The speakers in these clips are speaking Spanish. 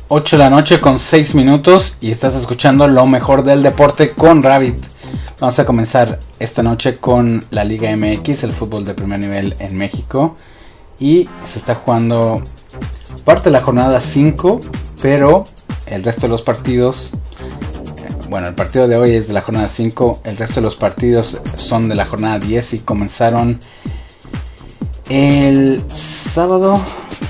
8 de la noche con 6 minutos y estás escuchando lo mejor del deporte con Rabbit. Vamos a comenzar esta noche con la Liga MX, el fútbol de primer nivel en México. Y se está jugando parte de la jornada 5, pero el resto de los partidos, bueno, el partido de hoy es de la jornada 5, el resto de los partidos son de la jornada 10 y comenzaron el sábado.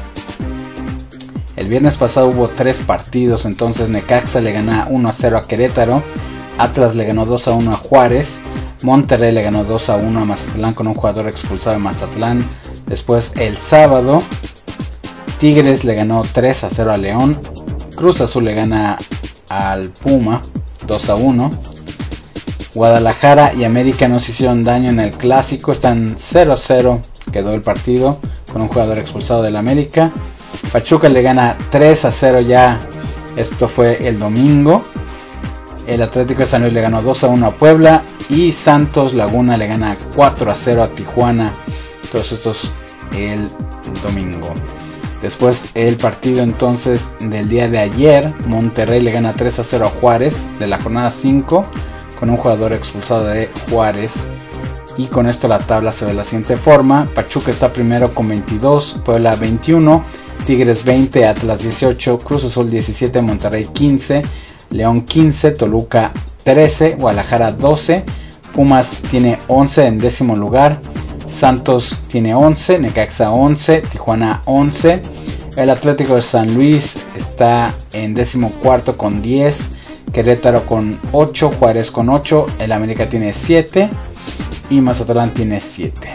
El viernes pasado hubo 3 partidos, entonces Necaxa le gana 1-0 a Querétaro, Atlas le ganó 2-1 a Juárez, Monterrey le ganó 2-1 a Mazatlán con un jugador expulsado de Mazatlán. Después el sábado, Tigres le ganó 3-0 a León, Cruz Azul le gana al Puma 2-1, Guadalajara y América no se hicieron daño en el clásico, están 0-0, quedó el partido con un jugador expulsado del América. Pachuca le gana 3-0 ya, esto fue el domingo. El Atlético de San Luis le ganó 2-1 a Puebla y Santos Laguna le gana 4-0 a Tijuana. Todos estos el domingo. Después el partido entonces del día de ayer, Monterrey le gana 3-0 a Juárez de la jornada 5 con un jugador expulsado de Juárez. Y con esto la tabla se ve de la siguiente forma: Pachuca está primero con 22, Puebla 21, Tigres 20, Atlas 18, Cruz Azul 17, Monterrey 15, León 15, Toluca 13, Guadalajara 12, Pumas tiene 11 en décimo lugar, Santos tiene 11, Necaxa 11, Tijuana 11, el Atlético de San Luis está en décimo cuarto con 10, Querétaro con 8, Juárez con 8, el América tiene 7 y Mazatlán tiene 7.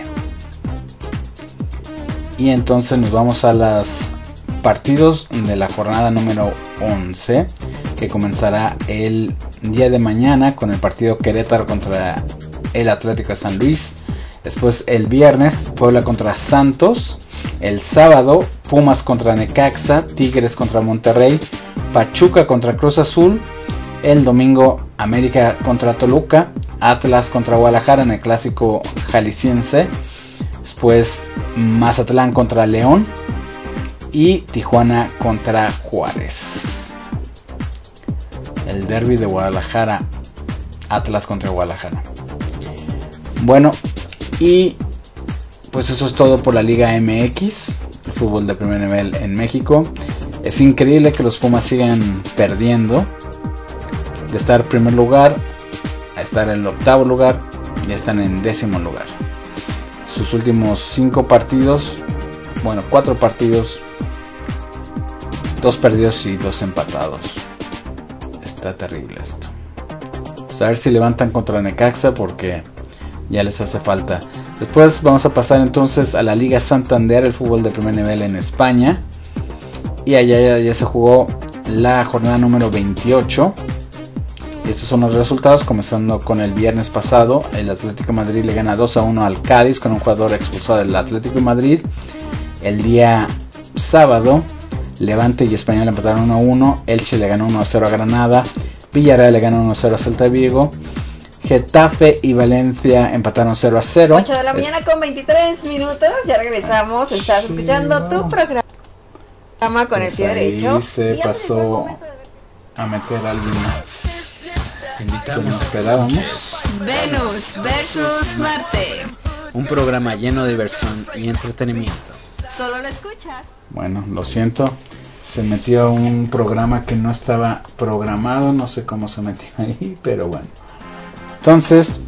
Y entonces nos vamos a los partidos de la jornada número 11, que comenzará el día de mañana con el partido Querétaro contra el Atlético de San Luis. Después el viernes Puebla contra Santos. El sábado Pumas contra Necaxa, Tigres contra Monterrey, Pachuca contra Cruz Azul. El domingo América contra Toluca, Atlas contra Guadalajara en el clásico jalisciense. Después Mazatlán contra León y Tijuana contra Juárez. El derbi de Guadalajara, Atlas contra Guadalajara. Bueno, y pues eso es todo por la Liga MX, el fútbol de primer nivel en México. Es increíble que los Pumas sigan perdiendo. De estar en primer lugar a estar en el octavo lugar, ya están en décimo lugar. Sus últimos 5 partidos, bueno, 4 partidos, 2 perdidos y 2 empatados. Está terrible esto. Pues a ver si levantan contra Necaxa porque ya les hace falta. Después vamos a pasar entonces a la Liga Santander, el fútbol de primer nivel en España. Y allá ya se jugó la jornada número 28. Y estos son los resultados, comenzando con el viernes pasado. El Atlético de Madrid le gana 2-1 al Cádiz con un jugador expulsado del Atlético de Madrid. El día sábado, Levante y Español empataron 1-1. Elche le ganó 1-0 a Granada. Villarreal le ganó 1-0 a Celta de Vigo. Getafe y Valencia empataron 0-0. 8 de la mañana con 23 minutos. Ya regresamos. Estás escuchando tu programa con pues el pie derecho. Se pasó a meter alguien más. Invitamos esperábamos. Venus versus Marte. Un programa lleno de diversión y entretenimiento. Solo lo escuchas. Bueno, lo siento. Se metió un programa que no estaba programado. No sé cómo se metió ahí, pero bueno. Entonces,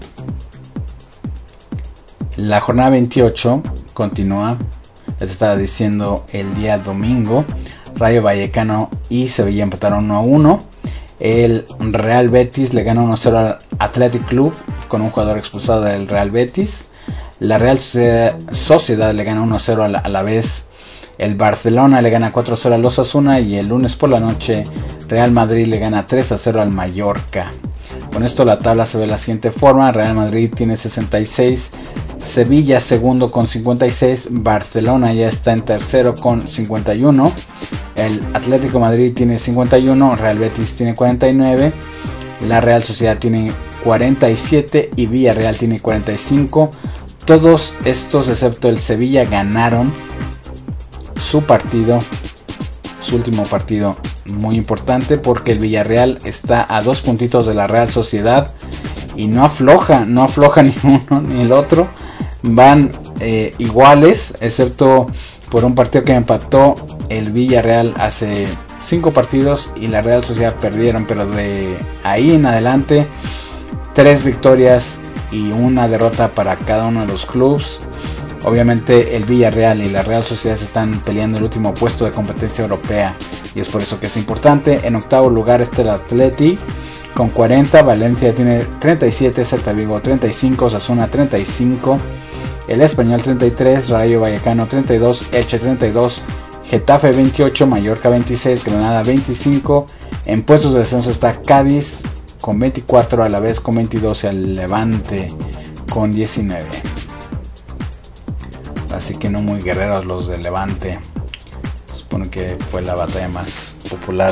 la jornada 28 continúa. Les estaba diciendo el día domingo. Rayo Vallecano y Sevilla empataron 1-1. El Real Betis le gana 1-0 al Athletic Club con un jugador expulsado del Real Betis. La Real Sociedad le gana 1-0 al Alavés. El Barcelona le gana 4-0 al Osasuna. Y el lunes por la noche Real Madrid le gana 3-0 al Mallorca. Con esto la tabla se ve de la siguiente forma: Real Madrid tiene 66, Sevilla segundo con 56, Barcelona ya está en tercero con 51, el Atlético de Madrid tiene 51, Real Betis tiene 49, la Real Sociedad tiene 47 y Villarreal tiene 45. Todos estos excepto el Sevilla ganaron su partido su último partido muy importante, porque el Villarreal está a 2 puntitos de la Real Sociedad y no afloja ni uno ni el otro. Van iguales, excepto por un partido que empató el Villarreal hace 5 partidos y la Real Sociedad perdieron, pero de ahí en adelante 3 victorias y una derrota para cada uno de los clubes. Obviamente el Villarreal y la Real Sociedad se están peleando el último puesto de competencia europea y es por eso que es importante. En octavo lugar está el Atleti con 40, Valencia tiene 37, Celta Vigo 35, Osasuna 35, el Español 33, Rayo Vallecano 32, Elche 32, Getafe 28, Mallorca 26, Granada 25. En puestos de descenso está Cádiz con 24, a la vez con 22 y el Levante con 19. Así que no muy guerreros los del Levante. Supongo que fue la batalla más popular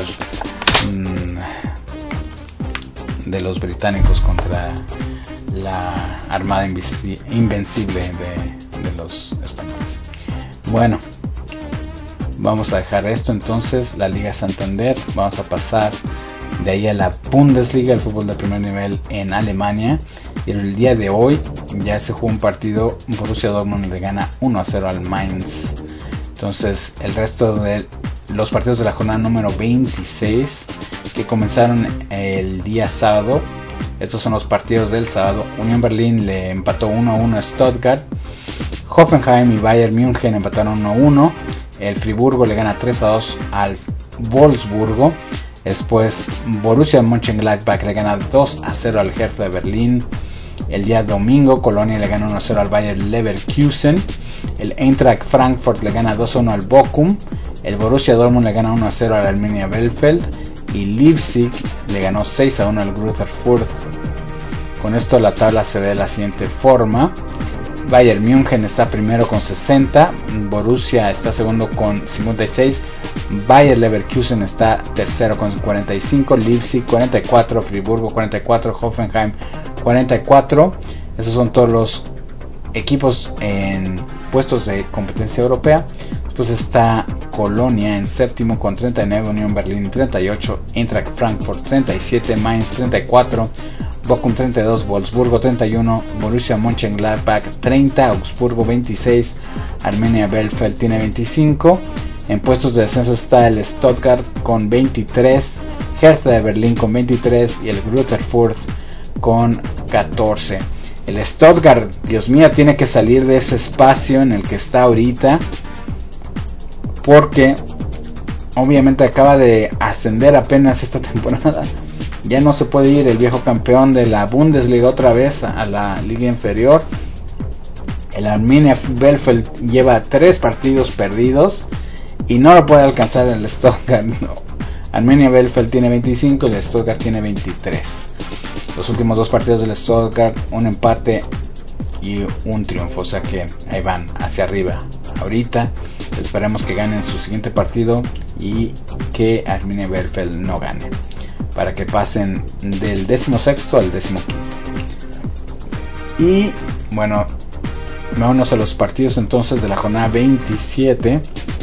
de los británicos contra la armada invencible de los españoles. Bueno, vamos a dejar esto entonces, la Liga Santander. Vamos a pasar de ahí a la Bundesliga, el fútbol de primer nivel en Alemania. Y el día de hoy ya se jugó un partido. Borussia Dortmund le gana 1-0 al Mainz. Entonces el resto de los partidos de la jornada número 26 que comenzaron el día sábado. Estos son los partidos del sábado. Unión Berlín le empató 1-1 a Stuttgart. Hoffenheim y Bayern München empataron 1-1. El Friburgo le gana 3-2 al Wolfsburgo. Después Borussia Mönchengladbach le gana 2-0 al Hertha de Berlín. El día domingo Colonia le gana 1-0 al Bayer Leverkusen. El Eintracht Frankfurt le gana 2-1 al Bochum. El Borussia Dortmund le gana 1-0 al Arminia Bielefeld. Y Leipzig le ganó 6-1 al Greuther Fürth. Con esto la tabla se ve de la siguiente forma. Bayern München está primero con 60, Borussia está segundo con 56, Bayer Leverkusen está tercero con 45, Leipzig 44, Friburgo 44, Hoffenheim 44. Esos son todos los equipos en puestos de competencia europea. Después está Colonia en séptimo con 39, Unión Berlín 38, Eintracht Frankfurt 37, Mainz 34, Bochum 32, Wolfsburgo 31, Borussia Mönchengladbach 30, Augsburgo 26, Arminia Bielefeld tiene 25. En puestos de descenso está el Stuttgart con 23, Hertha de Berlín con 23 y el Greuther Fürth con 14. El Stuttgart, Dios mío, tiene que salir de ese espacio en el que está ahorita, porque obviamente acaba de ascender apenas esta temporada. Ya no se puede ir el viejo campeón de la Bundesliga otra vez a la liga inferior. El Arminia Bielefeld lleva 3 partidos perdidos y no lo puede alcanzar el Stuttgart. No. Arminia Bielefeld tiene 25 y el Stuttgart tiene 23. Los últimos 2 partidos del Stuttgart, un empate y un triunfo, o sea que ahí van hacia arriba. Ahorita esperemos que ganen su siguiente partido y que Arminia Bielefeld no gane, para que pasen del 16º al 15º. Y bueno, vámonos a los partidos entonces de la jornada 27.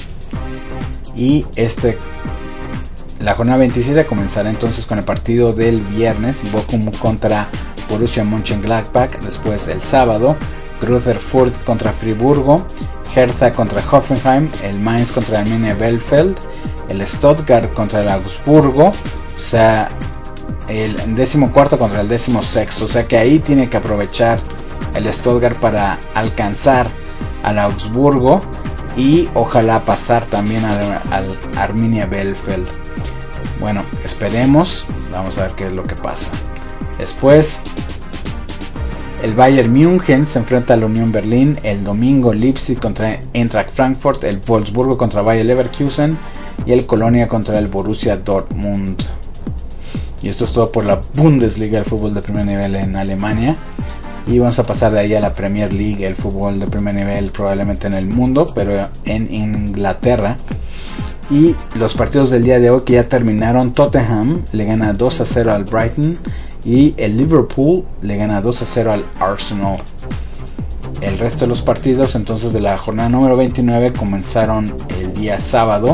Y la jornada 27 comenzará entonces con el partido del viernes, Bochum contra Borussia Mönchengladbach. Después el sábado, Greuther Fürth contra Friburgo, Hertha contra Hoffenheim, el Mainz contra Arminia Bielefeld, el Stuttgart contra el Augsburgo. O sea, el 14º contra el 16º. O sea que ahí tiene que aprovechar el Stuttgart para alcanzar al Augsburgo y ojalá pasar también al Arminia Bielefeld. Bueno, esperemos. Vamos a ver qué es lo que pasa. Después el Bayern München se enfrenta a la Unión Berlín. El domingo Leipzig contra Eintracht Frankfurt, el Wolfsburgo contra Bayer Leverkusen y el Colonia contra el Borussia Dortmund. Y esto es todo por la Bundesliga, el fútbol de primer nivel en Alemania. Y vamos a pasar de ahí a la Premier League, el fútbol de primer nivel probablemente en el mundo, pero en Inglaterra. Y los partidos del día de hoy que ya terminaron: Tottenham le gana 2-0 al Brighton y el Liverpool le gana 2-0 al Arsenal. El resto de los partidos entonces de la jornada número 29 comenzaron el día sábado.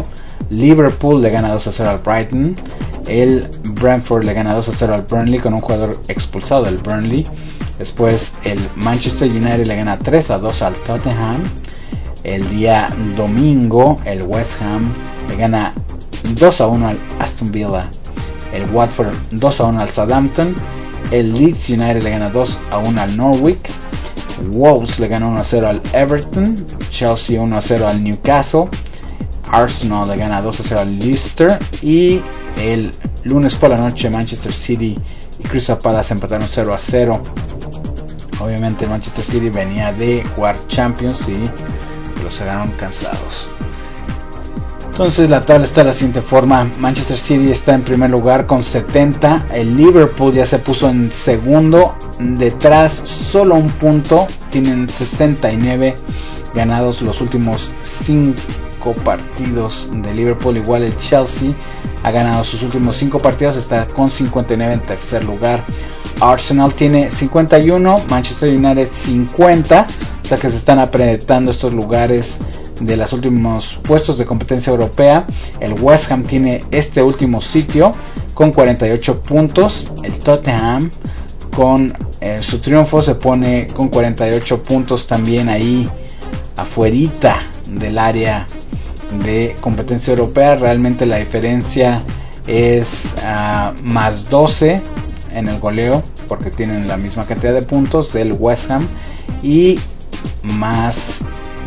Liverpool le gana 2-0 al Brighton. El Brentford le gana 2-0 al Burnley con un jugador expulsado del Burnley. Después el Manchester United le gana 3-2 al Tottenham. El día domingo el West Ham le gana 2-1 al Aston Villa. El Watford 2-1 al Southampton. El Leeds United le gana 2-1 al Norwich. Wolves le gana 1-0 al Everton. Chelsea 1-0 al Newcastle. Arsenal le gana 2-0 al Leicester. Y el lunes por la noche Manchester City y Crystal Palace empataron 0-0. Obviamente Manchester City venía de jugar Champions y los sacaron cansados. Entonces la tabla está de la siguiente forma. Manchester City está en primer lugar con 70. El Liverpool ya se puso en segundo. Detrás solo un punto. Tienen 69 ganados los últimos 5 partidos de Liverpool. Igual el Chelsea ha ganado sus últimos 5 partidos. Está con 59 en tercer lugar. Arsenal tiene 51. Manchester United 50. O sea que se están apretando estos lugares de los últimos puestos de competencia europea. El West Ham tiene este último sitio con 48 puntos. El Tottenham con su triunfo se pone con 48 puntos también ahí afuerita del área de competencia europea. Realmente la diferencia es más 12 en el goleo porque tienen la misma cantidad de puntos del West Ham y más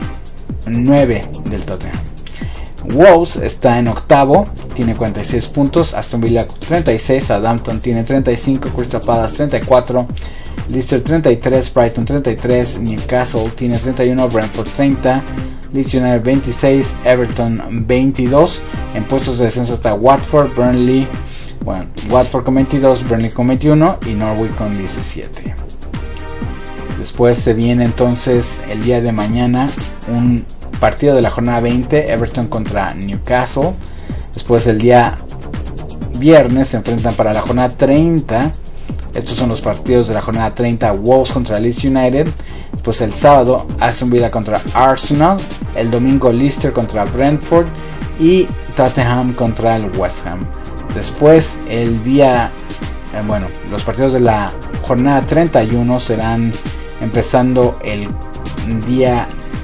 9 del Tottenham. Wolves está en octavo, tiene 46 puntos. Aston Villa 36, Southampton tiene 35, Crystal Palace 34, Leicester 33, Brighton 33, Newcastle tiene 31, Brentford 30, Leeds United 26, Everton 22. En puestos de descenso está Watford, Burnley, Watford con 22, Burnley con 21 y Norwich con 17. Después se viene entonces el día de mañana un partido de la jornada 20, Everton contra Newcastle. Después el día viernes se enfrentan para la jornada 30. Estos son los partidos de la jornada 30, Wolves contra Leeds United. Después el sábado Aston Villa contra Arsenal. El domingo Leicester contra Brentford y Tottenham contra el West Ham. Después el día, los partidos de la jornada 31 serán empezando el día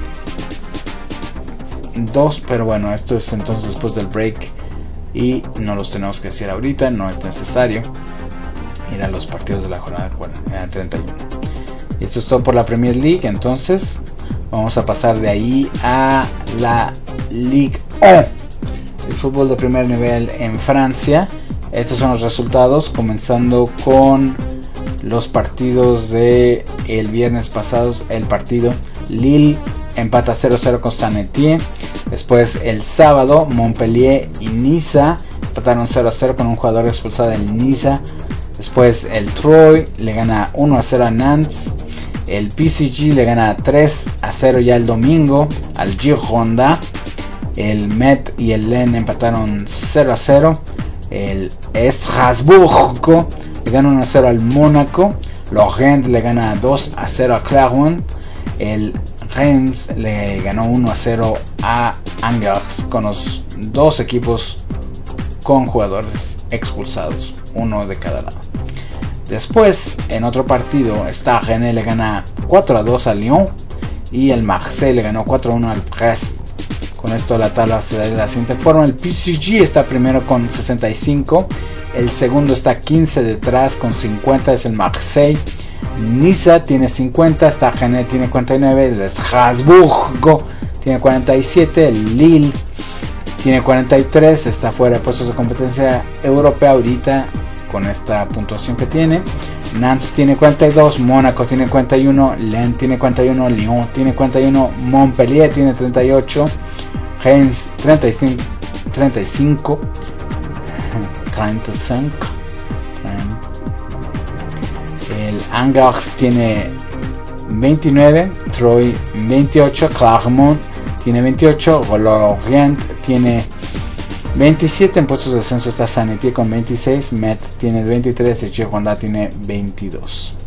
2, pero bueno, esto es entonces después del break y no los tenemos que hacer ahorita, no es necesario ir a los partidos de la jornada 31. Y esto es todo por la Premier League. Entonces vamos a pasar de ahí a la Ligue 1, el fútbol de primer nivel en Francia. Estos son los resultados, comenzando con los partidos de el viernes pasado. El partido Lille empata 0-0 con Saint-Étienne. Después el sábado Montpellier y Niza empataron 0-0 con un jugador expulsado del Niza. Después el Troyes le gana 1-0 a Nantes. El PSG le gana 3-0 ya el domingo al Girondins. El Met y el Lens empataron 0-0. El Estrasburgo le gana 1-0 al Mónaco. Lorient le gana 2-0 a Clermont. El Reims le ganó 1-0 a Angers, con los dos equipos con jugadores expulsados, uno de cada lado. Después, en otro partido, Rennes le gana 4-2 a Lyon y el Marseille le ganó 4-1 al Brest. Con esto la tabla se da de la siguiente forma. El PSG está primero con 65, el segundo está 15 detrás con 50, es el Marseille. Niza tiene 50, Rennes tiene 49, el Strasburgo tiene 47, el Lille tiene 43, está fuera de puestos de competencia europea ahorita con esta puntuación que tiene. Nantes tiene 42, Mónaco tiene 41, Lens tiene 41, Lyon tiene 41, Montpellier tiene 38, Reims 35. El Angers tiene 29, Troyes 28, Clermont tiene 28, Lorient tiene 27, en puestos de descenso está Saint-Étienne con 26, Metz tiene 23 y Girondins tiene 22.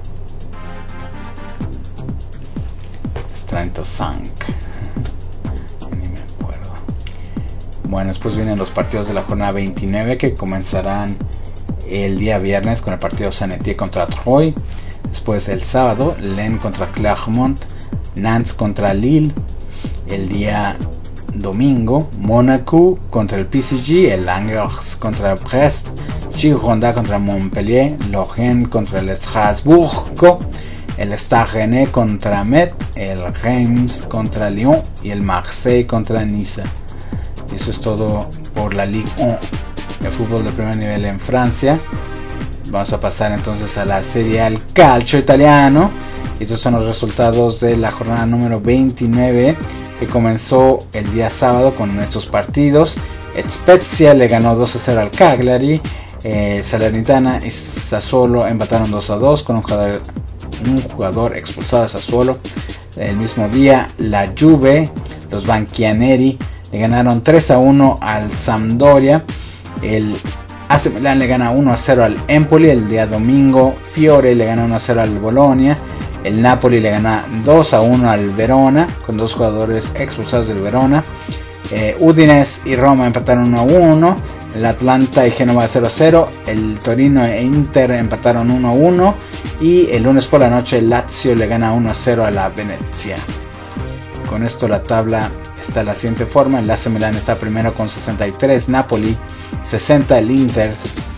35. Ni me acuerdo. Bueno, después vienen los partidos de la jornada 29 que comenzarán el día viernes con el partido Saint-Étienne contra Troyes. Después el sábado, Lens contra Clermont, Nantes contra Lille. El día domingo, Mónaco contra el PSG, el Angers contra Brest, Girondins contra Montpellier, Lorient contra el Strasbourg, el Stade Rennais contra Metz, el Reims contra Lyon y el Marseille contra Niza. Y eso es todo por la Ligue 1, el fútbol de primer nivel en Francia. Vamos a pasar entonces a la Serie A, el calcio italiano. Y estos son los resultados de la jornada número 29 que comenzó el día sábado con estos partidos. Spezia le ganó 2-0 al Cagliari. Salernitana y Sassuolo empataron 2-2 con un jugador expulsado de Sassuolo. El mismo día la Juve, los Bianconeri, le ganaron 3-1 al Sampdoria. El AC Milan le gana 1-0 al Empoli. El día domingo Fiore le gana 1-0 al Bologna. El Napoli le gana 2-1 al Verona con dos jugadores expulsados del Verona. Udinese y Roma empataron 1-1. El Atlanta y Génova 0-0. El Torino e Inter empataron 1-1. Y el lunes por la noche el Lazio le gana 1-0 a la Venezia. Con esto la tabla está de la siguiente forma. El AC Milan está primero con 63. Napoli 60. El Inter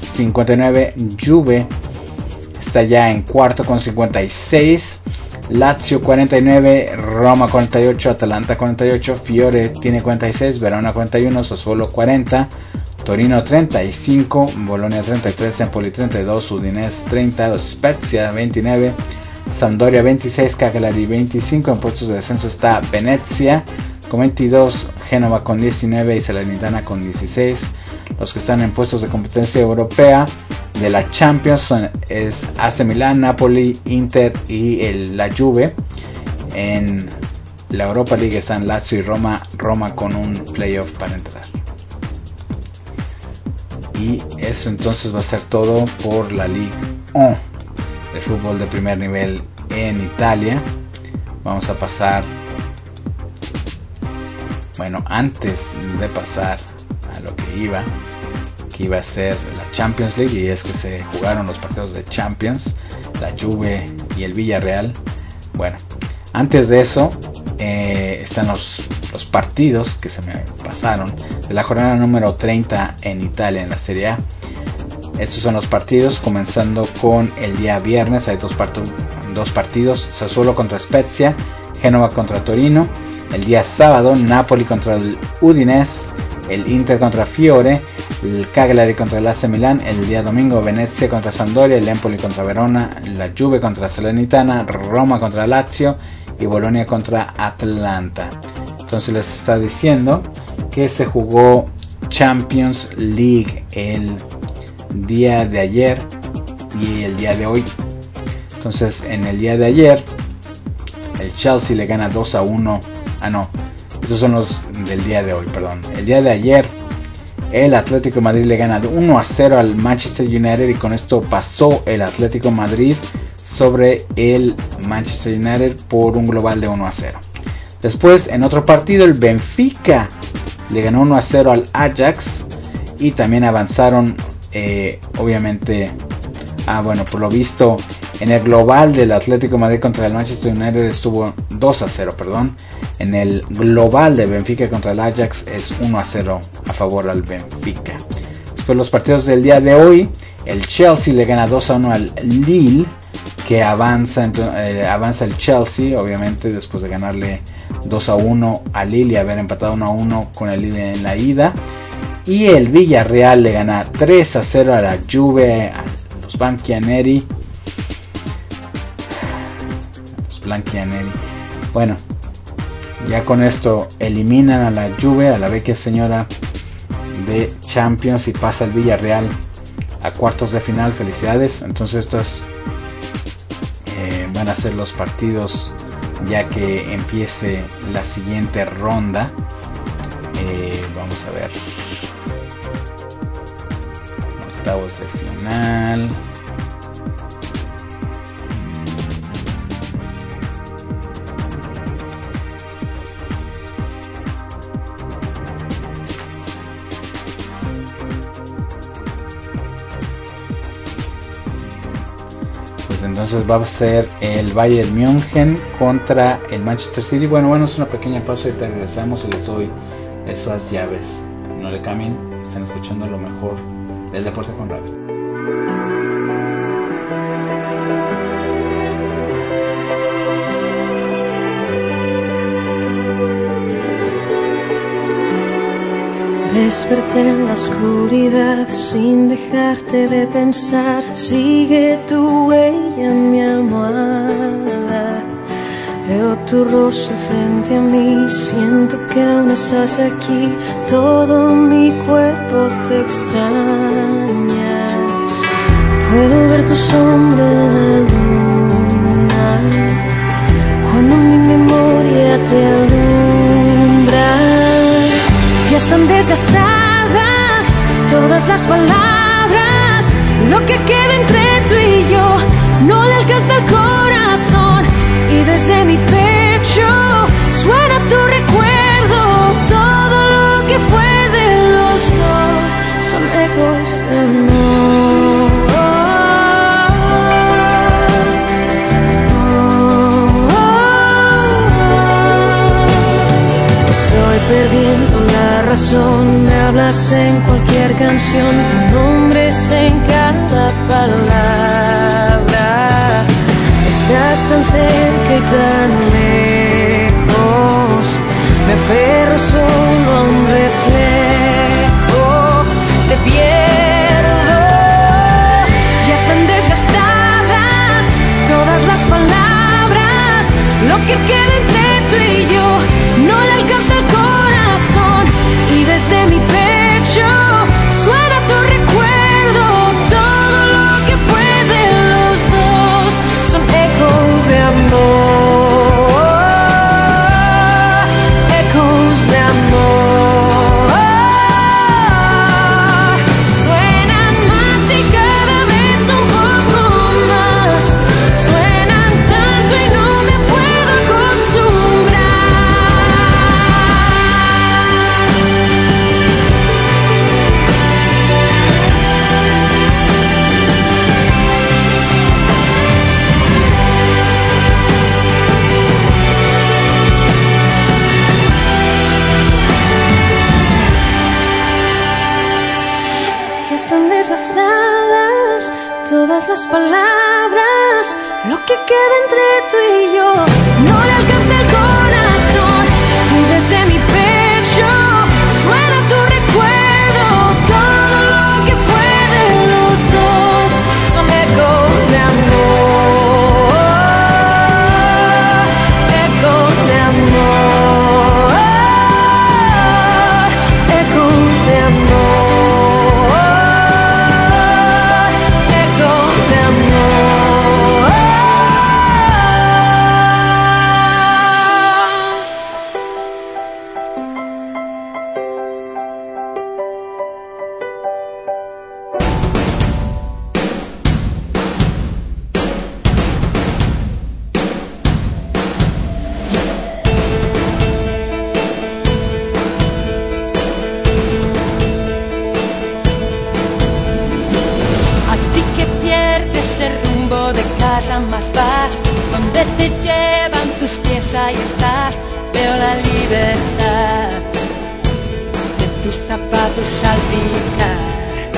59. Juve está ya en cuarto con 56. Lazio 49, Roma 48, Atalanta 48, Fiore tiene 46, Verona 41, Sassuolo 40, Torino 35, Bologna 33, Empoli 32, Udinese 30, Spezia 29, Sampdoria 26, Cagliari 25. En puestos de descenso está Venezia con 22, Génova con 19 y Salernitana con 16. Los que están en puestos de competencia europea de la Champions es AC Milan, Napoli, Inter y la Juve. En la Europa League están Lazio y Roma con un playoff para entrar. Y eso entonces va a ser todo por la Ligue 1, el fútbol de primer nivel en Italia. Vamos a pasar, bueno, antes de pasar a lo que iba a ser la Champions League, y es que se jugaron los partidos de Champions, la Juve y el Villarreal. Bueno, antes de eso están los partidos que se me pasaron de la jornada número 30 en Italia en la Serie A. Estos son los partidos, comenzando con el día viernes. Hay dos partidos, Sassuolo contra Spezia, Génova contra Torino. El día sábado, Napoli contra el Udinese, el Inter contra Fiore, el Cagliari contra el AC Milan. El día domingo, Venezia contra Sampdoria, el Empoli contra Verona, la Juve contra Salernitana, Roma contra Lazio y Bologna contra Atlanta. Entonces les está diciendo que se jugó Champions League el día de ayer y el día de hoy. Entonces en el día de ayer el Chelsea le gana 2-1. Estos son los del día de hoy, perdón. El día de ayer el Atlético de Madrid le gana 1-0 al Manchester United, y con esto pasó el Atlético de Madrid sobre el Manchester United por un global de 1-0. Después, en otro partido, el Benfica le ganó 1-0 al Ajax, y también avanzaron, obviamente, por lo visto, en el global del Atlético de Madrid contra el Manchester United estuvo 2-0, perdón. En el global de Benfica contra el Ajax es 1-0 a favor al Benfica. Después los partidos del día de hoy, el Chelsea le gana 2-1 al Lille, que avanza el Chelsea, obviamente, después de ganarle 2-1 al Lille y haber empatado 1-1 con el Lille en la ida. Y el Villarreal le gana 3-0 a la Juve, a los Bianconeri. Bueno, ya con esto eliminan a la Juve, a la vecchia señora de Champions, y pasa el Villarreal a cuartos de final. Felicidades. Entonces estos van a ser los partidos ya que empiece la siguiente ronda. Vamos a ver, octavos de final. pues entonces va a ser el Bayern München contra el Manchester City. Bueno, es una pequeña pausa y te regresamos y les doy esas llaves. No le cambien, están escuchando lo mejor del deporte con radio. Desperté en la oscuridad sin dejarte de pensar. Sigue tu huella en mi almohada. Veo tu rostro frente a mí. Siento que aún estás aquí. Todo mi cuerpo te extraña. Puedo ver tu sombra en la luna cuando mi memoria te alumbra. Ya están desgastadas todas las palabras. Lo que queda entre tú y yo no le alcanza el corazón. Y desde mi pecho suena tu recuerdo. Todo lo que fue de los dos son ecos de amor. Estoy perdiendo la razón, me hablas en cualquier canción, tu nombre es en cada palabra. Estás tan cerca y tan lejos, me aferro solo a un reflejo, te pierdo. Ya están desgastadas todas las palabras, lo que queda entre tú y yo no le alcanza el corazón. Y desde mi pecho suena tu recuerdo. Todo lo que fue de los dos son ecos de amor. Ecos de amor. Suenan más y cada vez un poco más. Suenan tanto y no me puedo acostumbrar. Ya están desgastadas todas las palabras. Lo que queda entre tú y yo no le alcanza el corazón. Y desde mi pecho suena tu recuerdo. Todo lo que fue de los dos son ecos de amor. Ecos de amor. Ecos de amor. Ecos de amor. A ti que pierdes el rumbo de casa, más vas donde te llevan tus pies, ahí estás. Veo la libertad de tus zapatos salpicar.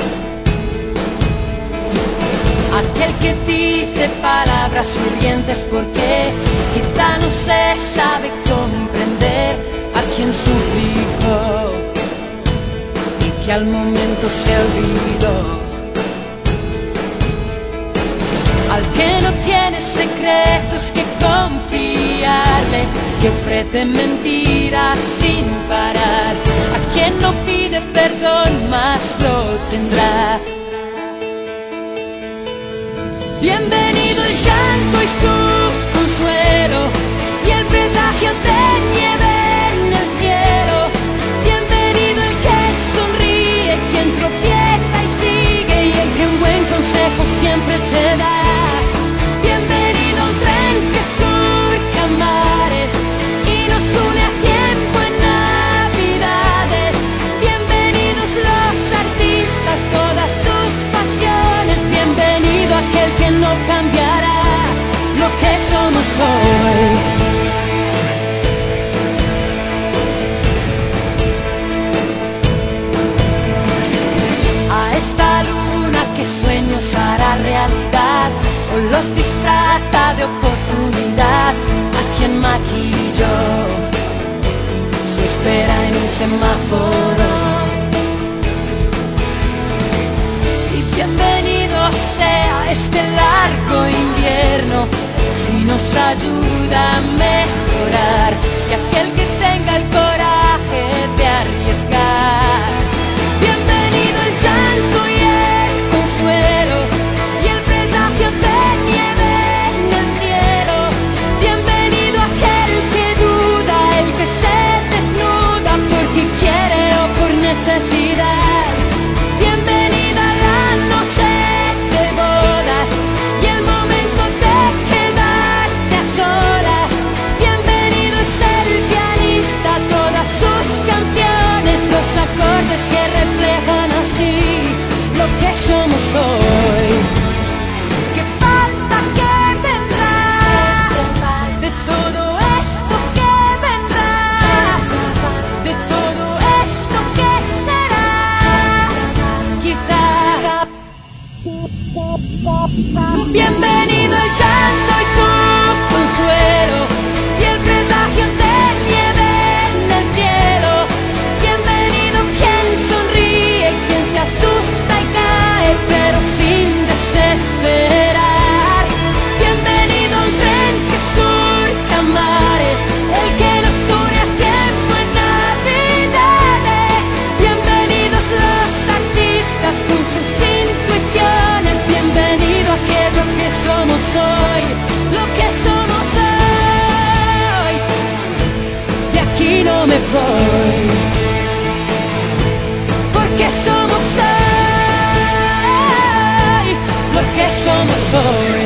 Aquel que dice palabras hirientes porque quizá no se sabe comprender a quien suplicó y que al momento se olvidó. Al que no tiene secretos que confiarle, que ofrece mentiras sin parar, a quien no pide perdón más lo tendrá. Bienvenido el llanto y su consuelo y el presagio de nieve en el cielo. Bienvenido el que sonríe, quien tropieza y sigue y el que un buen consejo siempre te da. Bienvenido un tren que surca mares y nos une a tiempo en navidades. Bienvenidos los artistas, todas sus pasiones. Bienvenido aquel que no cambiará. Dios distratta de oportunidad a quien maquilló su espera en un semáforo. Y bienvenido sea este largo invierno, si nos ayuda a mejorar, y aquel que tenga el coraje de arriesgar. Bienvenido el llanto y el consuelo, y el presagio de nieve en el cielo. Bienvenido aquel que duda, el que se desnuda porque quiere o por necesidad. Bienvenida la noche de bodas y el momento de quedarse a solas. Bienvenido es el pianista, todas sus canciones, los acordes que reflejan así lo que somos hoy. Que falta que vendrá de todo esto que vendrá, de todo esto que será, quizás. Bienvenido el llanto y su consuelo, y el presagio de nieve en el cielo. Bienvenido quien sonríe, quien se asusta y cae, pero sin desesperar. Bienvenido un tren que surca mares, el que nos une a tiempo en Navidades. Bienvenidos los artistas con sus intuiciones. Bienvenido aquello que somos hoy, lo que somos hoy. De aquí no me voy, porque somos hoy lo que somos hoy.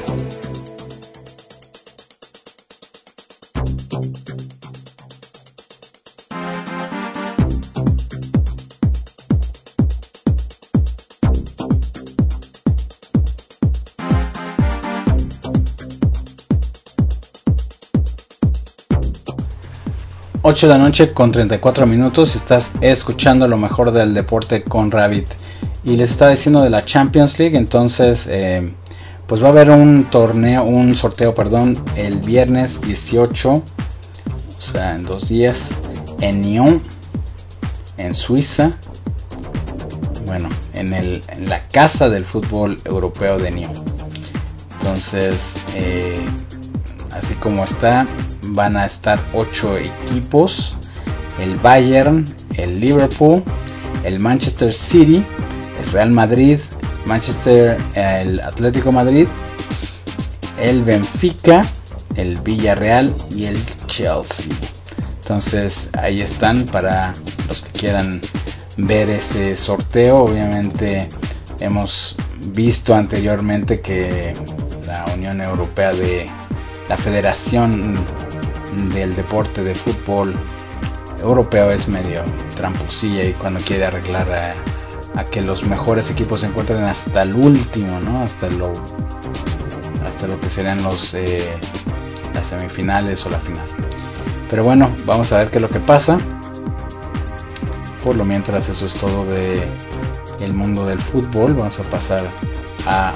Ocho de la noche con 34 minutos. Estás escuchando lo mejor del deporte con Rabbit. Y les estaba diciendo de la Champions League. Entonces pues va a haber un sorteo el viernes 18, o sea en 2 días, en Nyon, en Suiza. Bueno, en la casa del fútbol europeo de Nyon. Entonces así como está, van a estar 8 equipos: el Bayern, el Liverpool, el Manchester City, el Real Madrid, el Atlético Madrid, el Benfica, el Villarreal y el Chelsea. Entonces ahí están para los que quieran ver ese sorteo. Obviamente hemos visto anteriormente que la Unión Europea, de la Federación del Deporte de Fútbol Europeo, es medio tramposilla, y cuando quiere arreglar a que los mejores equipos se encuentren hasta el último, ¿no? Hasta lo que serían las semifinales o la final. Pero bueno, vamos a ver qué es lo que pasa. Por lo mientras, eso es todo de el mundo del fútbol. Vamos a pasar a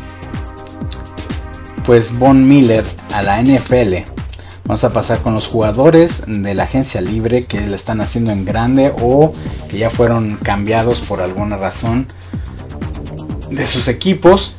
Von Miller, a la NFL. Vamos a pasar con los jugadores de la agencia libre que la están haciendo en grande, o que ya fueron cambiados por alguna razón de sus equipos.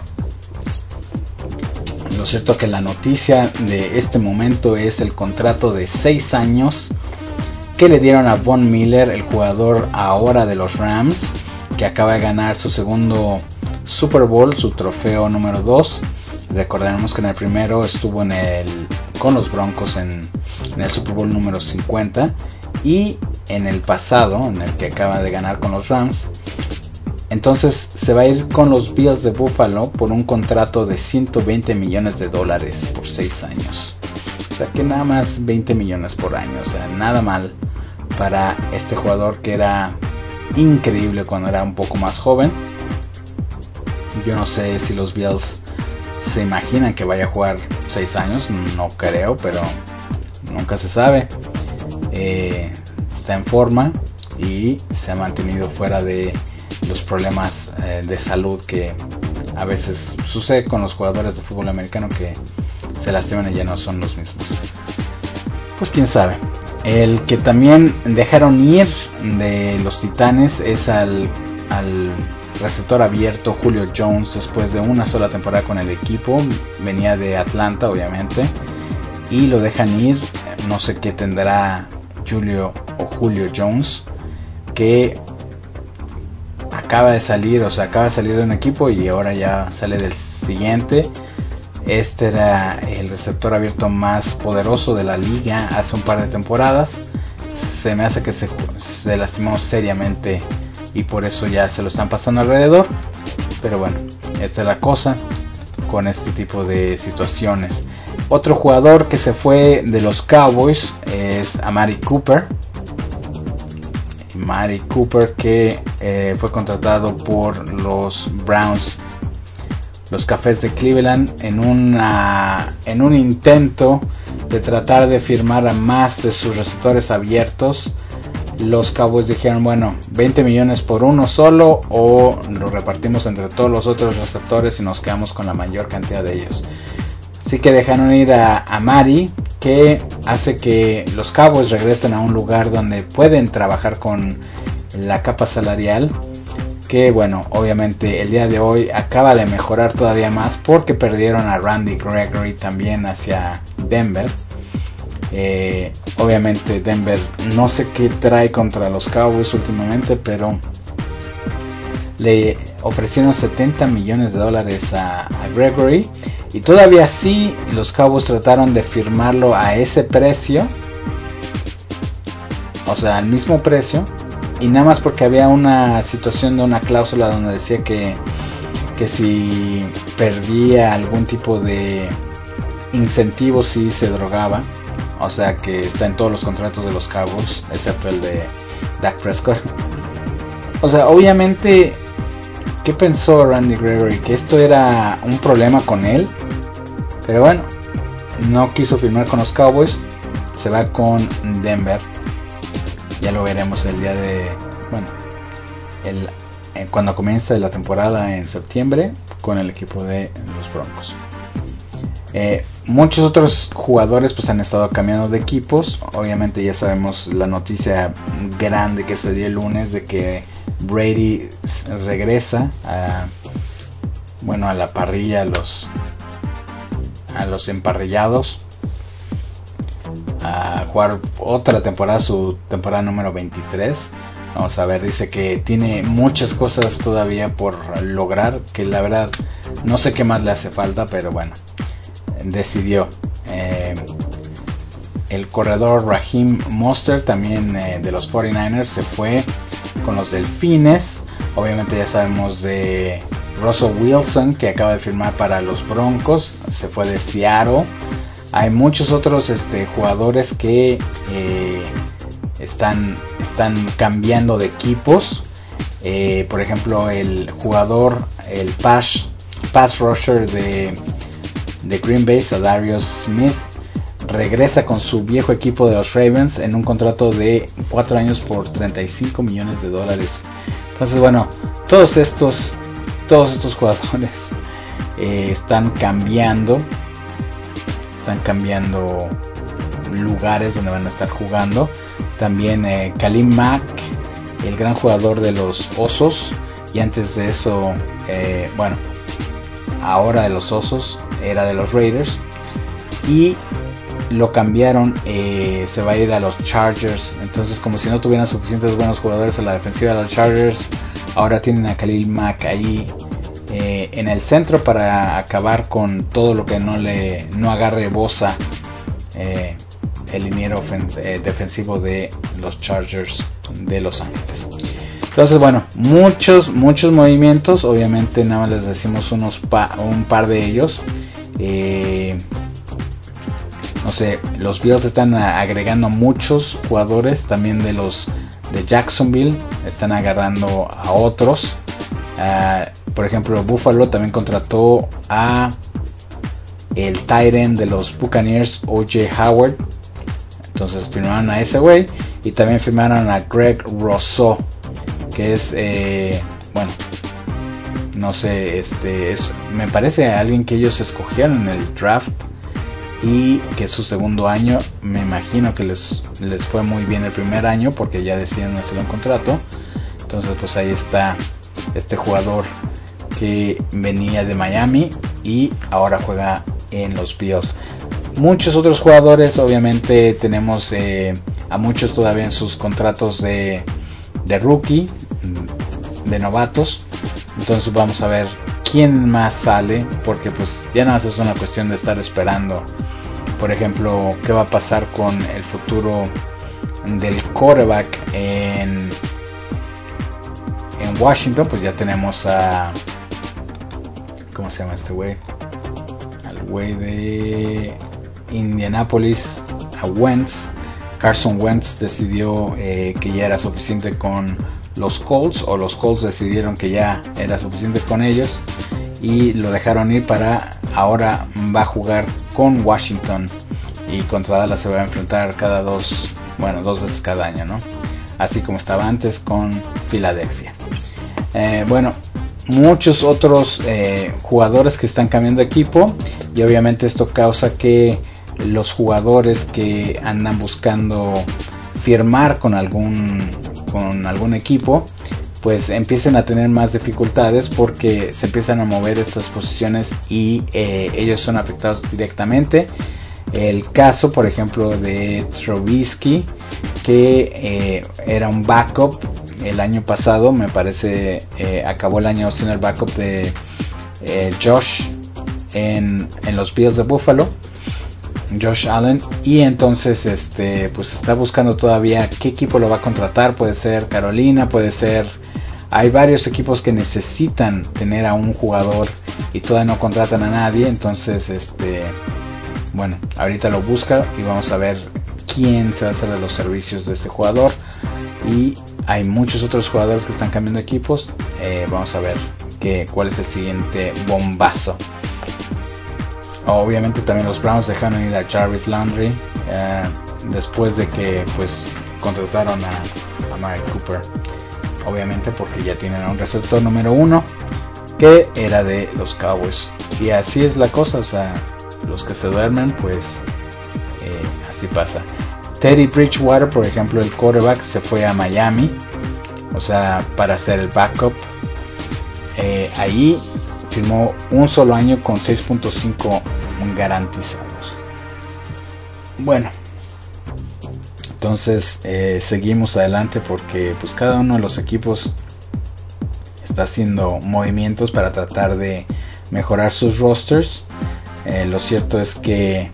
Lo cierto que la noticia de este momento es el contrato de 6 años que le dieron a Von Miller, el jugador ahora de los Rams, que acaba de ganar su segundo Super Bowl, su trofeo número 2. Recordaremos que en el primero estuvo con los Broncos en el Super Bowl número 50, y en el pasado, en el que acaba de ganar con los Rams. Entonces se va a ir con los Bills de Buffalo por un contrato de $120 millones por 6 años. O sea que nada más 20 millones por año. O sea, nada mal para este jugador que era increíble cuando era un poco más joven. Yo no sé si los Bills se imaginan que vaya a jugar 6 años, no creo, pero nunca se sabe. Está en forma y se ha mantenido fuera de los problemas de salud que a veces sucede con los jugadores de fútbol americano que se lastiman y ya no son los mismos. Pues quién sabe. El que también dejaron ir de los Titanes es al receptor abierto Julio Jones, después de una sola temporada con el equipo. Venía de Atlanta, obviamente, y lo dejan ir. No sé qué tendrá Julio Jones, que acaba de salir de un equipo y ahora ya sale del siguiente. Este era el receptor abierto más poderoso de la liga hace un par de temporadas. Se me hace que se lastimó seriamente y por eso ya se lo están pasando alrededor. Pero bueno, esta es la cosa con este tipo de situaciones. Otro jugador que se fue de los Cowboys es Amari Cooper. Amari Cooper, que fue contratado por los Browns, los Cafés de Cleveland, en un intento de tratar de firmar a más de sus receptores abiertos. Los Cowboys dijeron, bueno, 20 millones por uno solo, o lo repartimos entre todos los otros receptores y nos quedamos con la mayor cantidad de ellos. Así que dejaron ir a Amari, que hace que los Cowboys regresen a un lugar donde pueden trabajar con la capa salarial, que bueno, obviamente el día de hoy acaba de mejorar todavía más porque perdieron a Randy Gregory también hacia Denver. Obviamente Denver no sé qué trae contra los Cowboys últimamente, pero le ofrecieron $70 millones a Gregory, y todavía así los Cowboys trataron de firmarlo a ese precio, o sea, al mismo precio, y nada más porque había una situación de una cláusula donde decía que si perdía algún tipo de incentivo si se drogaba. O sea, que está en todos los contratos de los Cowboys, excepto el de Dak Prescott. O sea, obviamente, ¿qué pensó Randy Gregory? Que esto era un problema con él. Pero bueno, no quiso firmar con los Cowboys. Se va con Denver. Ya lo veremos el día de... Bueno, cuando comience la temporada en septiembre con el equipo de los Broncos. Muchos otros jugadores pues han estado cambiando de equipos. Obviamente ya sabemos la noticia grande que se dio el lunes de que Brady regresa a la parrilla, a los emparrillados, a jugar otra temporada, su temporada número 23. Vamos a ver, dice que tiene muchas cosas todavía por lograr, que la verdad no sé qué más le hace falta, pero bueno, decidió. El corredor Raheem Mostert, también de los 49ers, se fue con los Delfines. Obviamente ya sabemos de Russell Wilson, que acaba de firmar para los Broncos, se fue de Seattle. Hay muchos otros jugadores que están cambiando de equipos. Por ejemplo, el jugador, el pass rusher de Green Bay, Darius Smith, regresa con su viejo equipo de los Ravens en un contrato de 4 años por $35 millones. Entonces bueno, todos estos jugadores están cambiando lugares donde van a estar jugando. También Khalil Mack, el gran jugador de los Osos, y antes de eso, ahora de los Osos, era de los Raiders, y lo cambiaron, se va a ir a los Chargers. Entonces, como si no tuvieran suficientes buenos jugadores en la defensiva de los Chargers, ahora tienen a Khalil Mack ahí en el centro para acabar con todo lo que no agarre Bosa, el liniero defensivo de los Chargers de Los Ángeles. Entonces bueno, muchos movimientos. Obviamente nada más les decimos un par de ellos. No sé, los Bills están agregando muchos jugadores. También de Jacksonville están agarrando a otros. Por ejemplo, Buffalo también contrató a el tight end de los Buccaneers, O.J. Howard. Entonces firmaron a ese güey. Y también firmaron a Greg Rousseau, que es No sé, me parece alguien que ellos escogieron en el draft y que su segundo año, me imagino que les fue muy bien el primer año porque ya decidieron hacer un contrato. Entonces pues ahí está este jugador que venía de Miami y ahora juega en los Bills. Muchos otros jugadores, obviamente tenemos a muchos todavía en sus contratos de rookie, de novatos. Entonces vamos a ver quién más sale, porque pues ya nada más es una cuestión de estar esperando. Por ejemplo, qué va a pasar con el futuro del quarterback en Washington. Pues ya tenemos a, ¿cómo se llama este güey? Al güey de Indianapolis, a Wentz. Carson Wentz decidió que ya era suficiente con los Colts, o los Colts decidieron que ya era suficiente con ellos y lo dejaron ir. Ahora va a jugar con Washington y contra Dallas se va a enfrentar dos veces cada año, ¿no? Así como estaba antes con Filadelfia. Muchos otros jugadores que están cambiando de equipo, y obviamente esto causa que los jugadores que andan buscando firmar con algún equipo pues empiecen a tener más dificultades, porque se empiezan a mover estas posiciones y ellos son afectados directamente. El caso, por ejemplo, de Trubisky, que era un backup el año pasado, me parece, acabó el año sin el backup de Josh en los Bills de Buffalo, Josh Allen, y entonces pues está buscando todavía qué equipo lo va a contratar. Puede ser Carolina, puede ser, hay varios equipos que necesitan tener a un jugador y todavía no contratan a nadie. Entonces ahorita lo busca y vamos a ver quién se va a hacer de los servicios de este jugador. Y hay muchos otros jugadores que están cambiando equipos. Vamos a ver cuál es el siguiente bombazo. Obviamente también los Browns dejaron ir a Jarvis Landry después de que pues contrataron a Amari Cooper, obviamente porque ya tienen a un receptor número 1 que era de los Cowboys. Y así es la cosa, o sea, los que se duermen pues así pasa. Teddy Bridgewater, por ejemplo, el quarterback, se fue a Miami, o sea, para hacer el backup. Ahí firmó un solo año con 6.5 garantizados. Bueno, entonces seguimos adelante, porque pues cada uno de los equipos está haciendo movimientos para tratar de mejorar sus rosters. Lo cierto es que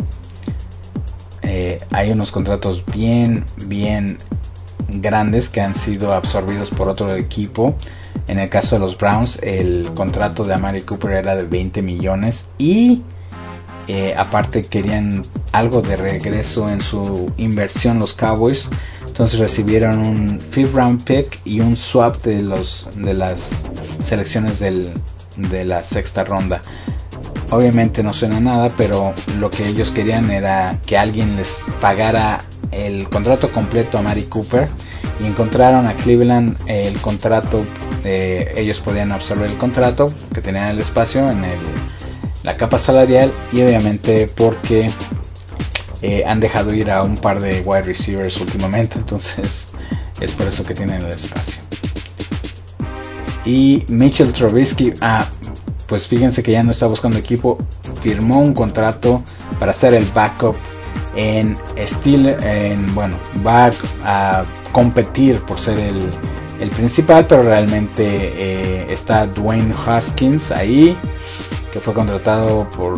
hay unos contratos bien grandes que han sido absorbidos por otro equipo. En el caso de los Browns, el contrato de Amari Cooper era de 20 millones y aparte querían algo de regreso en su inversión los Cowboys. Entonces recibieron un 5th round pick y un swap de las selecciones de la sexta ronda. Obviamente no suena nada, pero lo que ellos querían era que alguien les pagara el contrato completo a Amari Cooper, y encontraron a Cleveland el contrato. Ellos podían absorber el contrato, que tenían el espacio en la capa salarial, y obviamente porque han dejado ir a un par de wide receivers últimamente, entonces es por eso que tienen el espacio. Y Mitchell Trubisky, pues fíjense que ya no está buscando equipo, firmó un contrato para ser el backup en Steelers. Va a competir por ser el principal, pero realmente está Dwayne Haskins ahí, que fue contratado por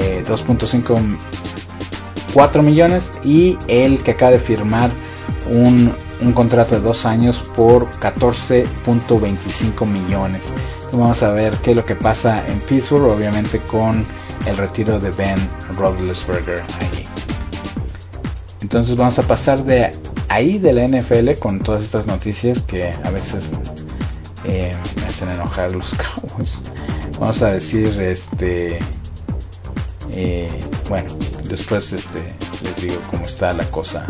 2.54 millones, y él que acaba de firmar un contrato de 2 años por 14.25 millones. Entonces vamos a ver qué es lo que pasa en Pittsburgh, obviamente con el retiro de Ben Roethlisberger ahí. Entonces vamos a pasar de ahí de la NFL con todas estas noticias que a veces me hacen enojar los Cowboys. Vamos a decir después les digo cómo está la cosa.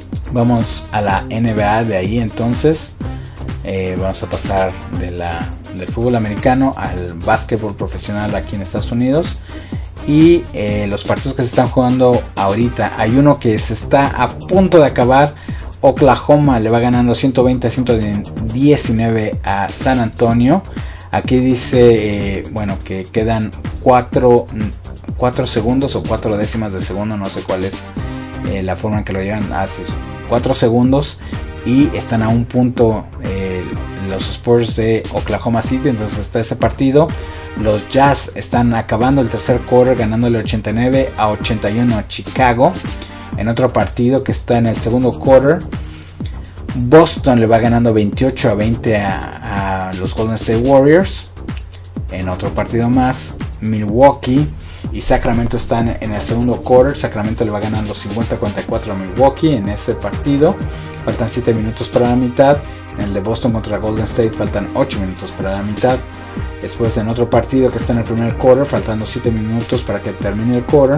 Vamos a la NBA de ahí. Entonces vamos a pasar de la del fútbol americano al básquetbol profesional aquí en Estados Unidos. Y los partidos que se están jugando ahorita, hay uno que se está a punto de acabar. Oklahoma le va ganando 120-119 a San Antonio. Aquí dice que quedan 4 segundos o 4 décimas de segundo, no sé cuál es la forma en que lo llevan. Así, 4 segundos y están a un punto los Spurs de Oklahoma City. Entonces está ese partido. Los Jazz están acabando el tercer quarter ganándole 89-81 a Chicago. En otro partido que está en el segundo quarter, Boston le va ganando 28-20 a los Golden State Warriors. En otro partido más, Milwaukee y Sacramento están en el segundo quarter. Sacramento le va ganando 50-44 a Milwaukee en ese partido. Faltan 7 minutos para la mitad. En el de Boston contra Golden State faltan 8 minutos para la mitad. Después en otro partido que está en el primer quarter, faltando 7 minutos para que termine el quarter,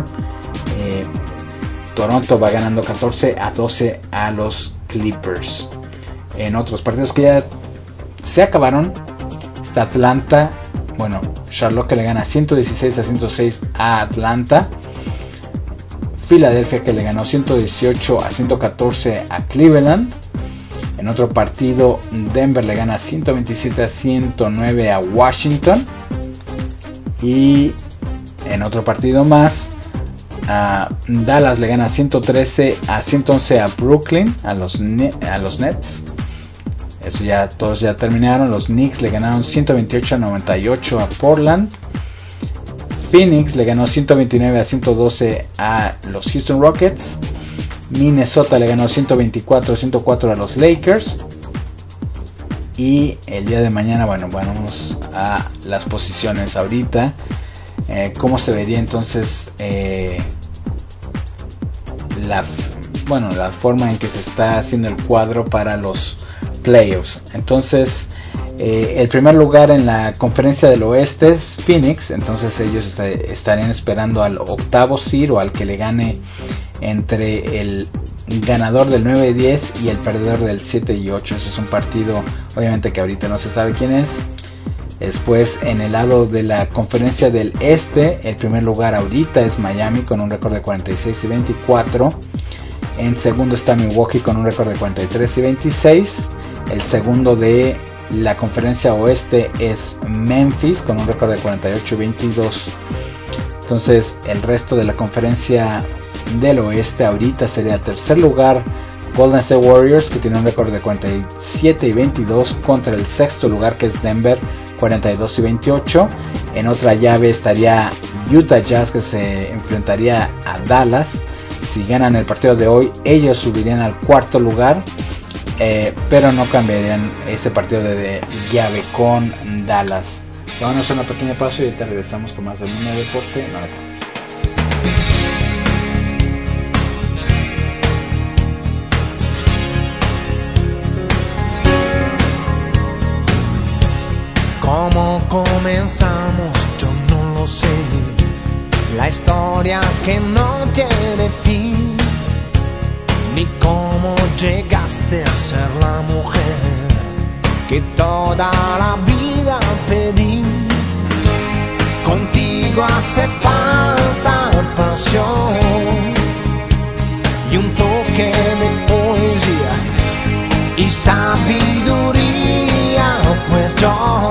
Toronto va ganando 14-12 a los Clippers. En otros partidos que ya se acabaron, está Atlanta. Charlotte que le gana 116-106 a Atlanta. Filadelfia que le ganó 118-114 a Cleveland. En otro partido, Denver le gana 127-109 a Washington. Y en otro partido más, Dallas le gana 113-111 a Brooklyn, a los Nets. Eso ya, todos ya terminaron. Los Knicks le ganaron 128-98 a Portland. Phoenix le ganó 129-112 a los Houston Rockets. Minnesota le ganó 124-104 a los Lakers. Y el día de mañana, vamos a las posiciones ahorita. ¿Cómo se vería entonces la forma en que se está haciendo el cuadro para los playoffs? Entonces, el primer lugar en la conferencia del oeste es Phoenix. Entonces ellos estarían esperando al octavo seed o al que le gane entre el ganador del 9-10 y el perdedor del 7-8. Ese es un partido obviamente que ahorita no se sabe quién es. Después, en el lado de la conferencia del este, el primer lugar ahorita es Miami con un récord de 46-24. En segundo está Milwaukee con un récord de 43-26. El segundo de la conferencia oeste es Memphis con un récord de 48-22. Entonces el resto de la conferencia del oeste ahorita sería el tercer lugar Golden State Warriors, que tiene un récord de 47-22, contra el sexto lugar que es Denver, 42-28. En otra llave estaría Utah Jazz, que se enfrentaría a Dallas. Si ganan el partido de hoy, ellos subirían al cuarto lugar, pero no cambiarían ese partido de llave con Dallas. Vamos a hacer una pequeña pausa y ahorita regresamos con más del mundo del deporte. No la cambies. ¿Cómo comenzamos? Yo no lo sé. La historia que no tiene fin. Ni cómo llegaste a ser la mujer que toda la vida pedí. Contigo hace falta pasión y un toque de poesía y sabiduría, pues yo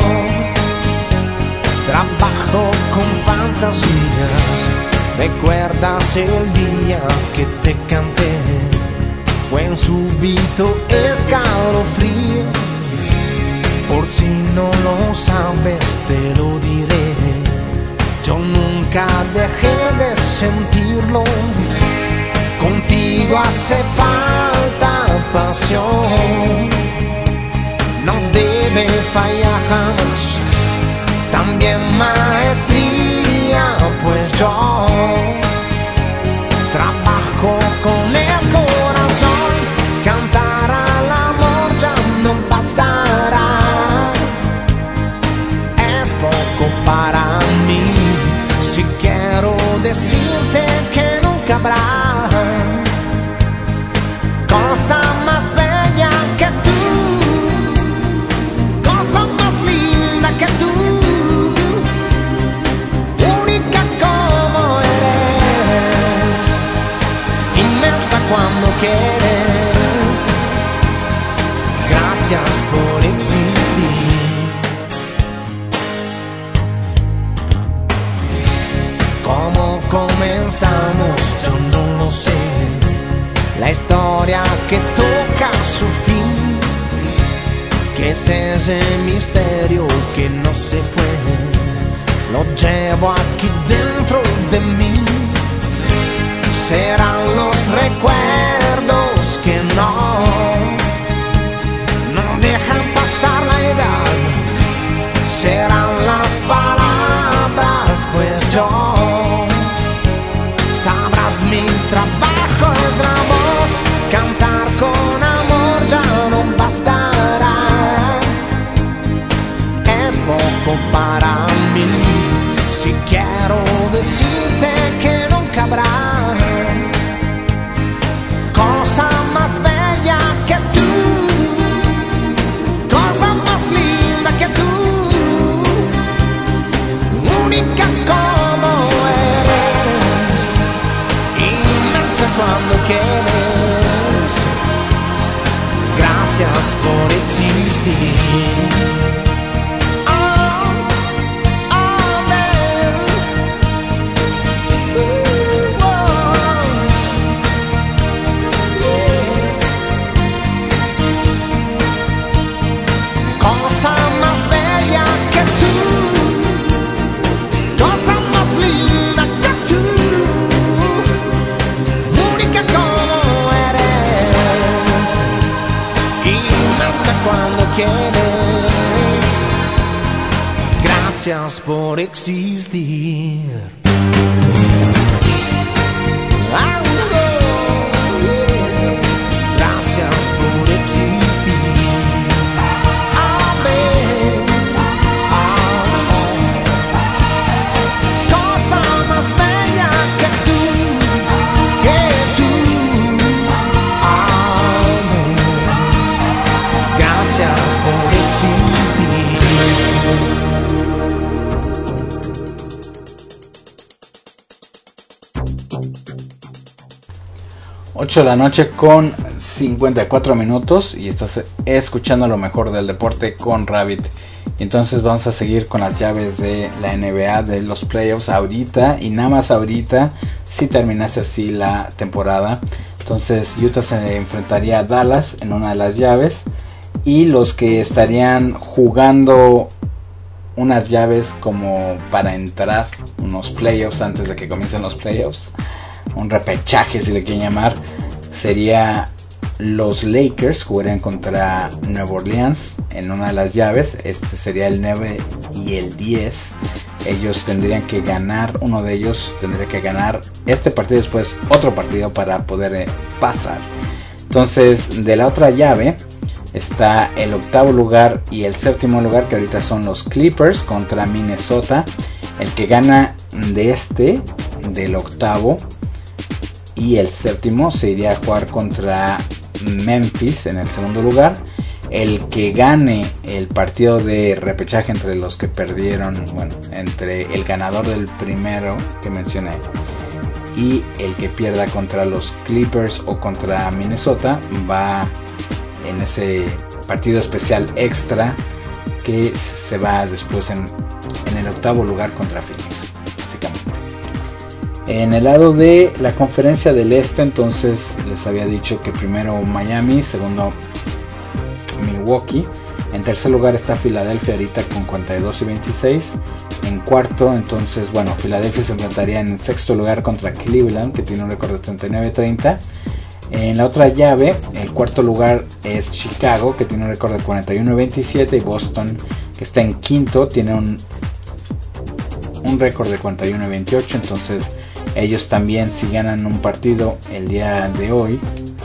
trabajo con fantasías. ¿Recuerdas el día que te canté? Fue un súbito escalofrío. Por si no lo sabes te lo diré. Yo nunca dejé de sentirlo. Contigo hace falta pasión. No debe fallar jamás. También maestría, pues yo trabajo con el corazón. Cantar al amor ya no bastará. Es poco para mí. Si quiero decirte que nunca habrá cosa más bella que tú, cosa más linda que sé la historia que toca su fin, que es ese misterio que no se fue, lo llevo aquí dentro de mí. Serán los recuerdos que no dejan pasar la edad, serán las palabras, pues yo, sabrás mi trabajo es la voz, cantar con amor ya no bastará, es poco para mí, si quiero decirte que nunca habrá cosa más bella que tú, cosa más linda que tú, única como eres, inmensa cuando quieres. Gracias por existir. Gracias por existir. Gracias por existir. Amén. Cosa más bella que tú. Amén. Gracias por existir. 8 de la noche con 54 minutos y estás escuchando lo mejor del deporte con Rabbit. Entonces vamos a seguir con las llaves de la NBA de los playoffs ahorita y nada más ahorita si terminase así la temporada. Entonces Utah se enfrentaría a Dallas en una de las llaves y los que estarían jugando unas llaves como para entrar unos playoffs antes de que comiencen los playoffs, un repechaje si le quieren llamar, sería los Lakers, jugarían contra Nueva Orleans en una de las llaves. Este sería el 9 y el 10. Ellos tendrían que ganar, uno de ellos tendría que ganar este partido, después otro partido para poder pasar. Entonces de la otra llave está el octavo lugar y el séptimo lugar, que ahorita son los Clippers contra Minnesota. El que gana de del octavo y el séptimo se iría a jugar contra Memphis en el segundo lugar. El que gane el partido de repechaje entre los que perdieron, entre el ganador del primero que mencioné y el que pierda contra los Clippers o contra Minnesota, va en ese partido especial extra que se va después en el octavo lugar contra Phoenix, básicamente. En el lado de la conferencia del este, entonces les había dicho que primero Miami, segundo Milwaukee, en tercer lugar está Filadelfia ahorita con 42 y 26. En cuarto, entonces, Filadelfia se enfrentaría en el sexto lugar contra Cleveland, que tiene un récord de 39-30. En la otra llave, el cuarto lugar es Chicago, que tiene un récord de 41-27, y Boston, que está en quinto, tiene un récord de 41-28. Entonces ellos también, si ganan un partido el día de hoy,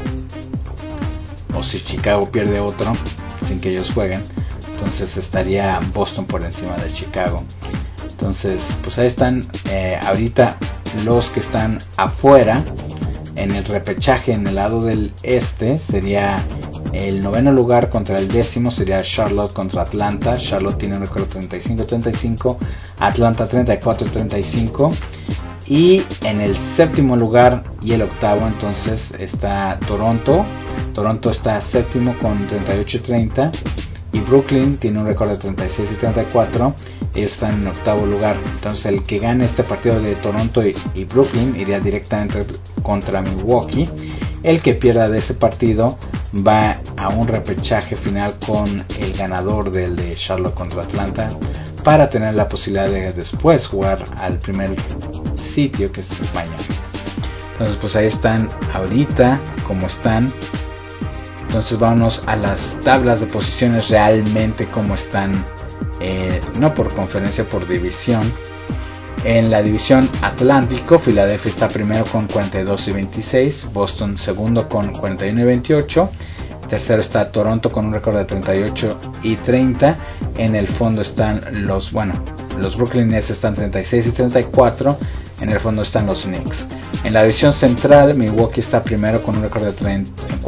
o si Chicago pierde otro sin que ellos jueguen, entonces estaría Boston por encima de Chicago. Entonces pues ahí están ahorita los que están afuera. En el repechaje en el lado del este sería el noveno lugar contra el décimo, sería Charlotte contra Atlanta. Charlotte tiene un récord de 35-35, Atlanta 34-35. Y en el séptimo lugar y el octavo entonces está Toronto. Toronto está séptimo con 38-30 y Brooklyn tiene un récord de 36 y 34. Ellos están en octavo lugar. Entonces el que gane este partido de Toronto y Brooklyn iría directamente contra Milwaukee. El que pierda de ese partido va a un repechaje final con el ganador del de Charlotte contra Atlanta, para tener la posibilidad de después jugar al primer sitio, que es Miami. Entonces pues ahí están ahorita como están. Entonces vámonos a las tablas de posiciones realmente como están, no por conferencia, por división. En la división Atlántico, Filadelfia está primero con 42 y 26, Boston segundo con 41 y 28, tercero está Toronto con un récord de 38 y 30, en el fondo están los Brooklyn Nets están 36 y 34, en el fondo están los Knicks. En la división central, Milwaukee está primero con un récord de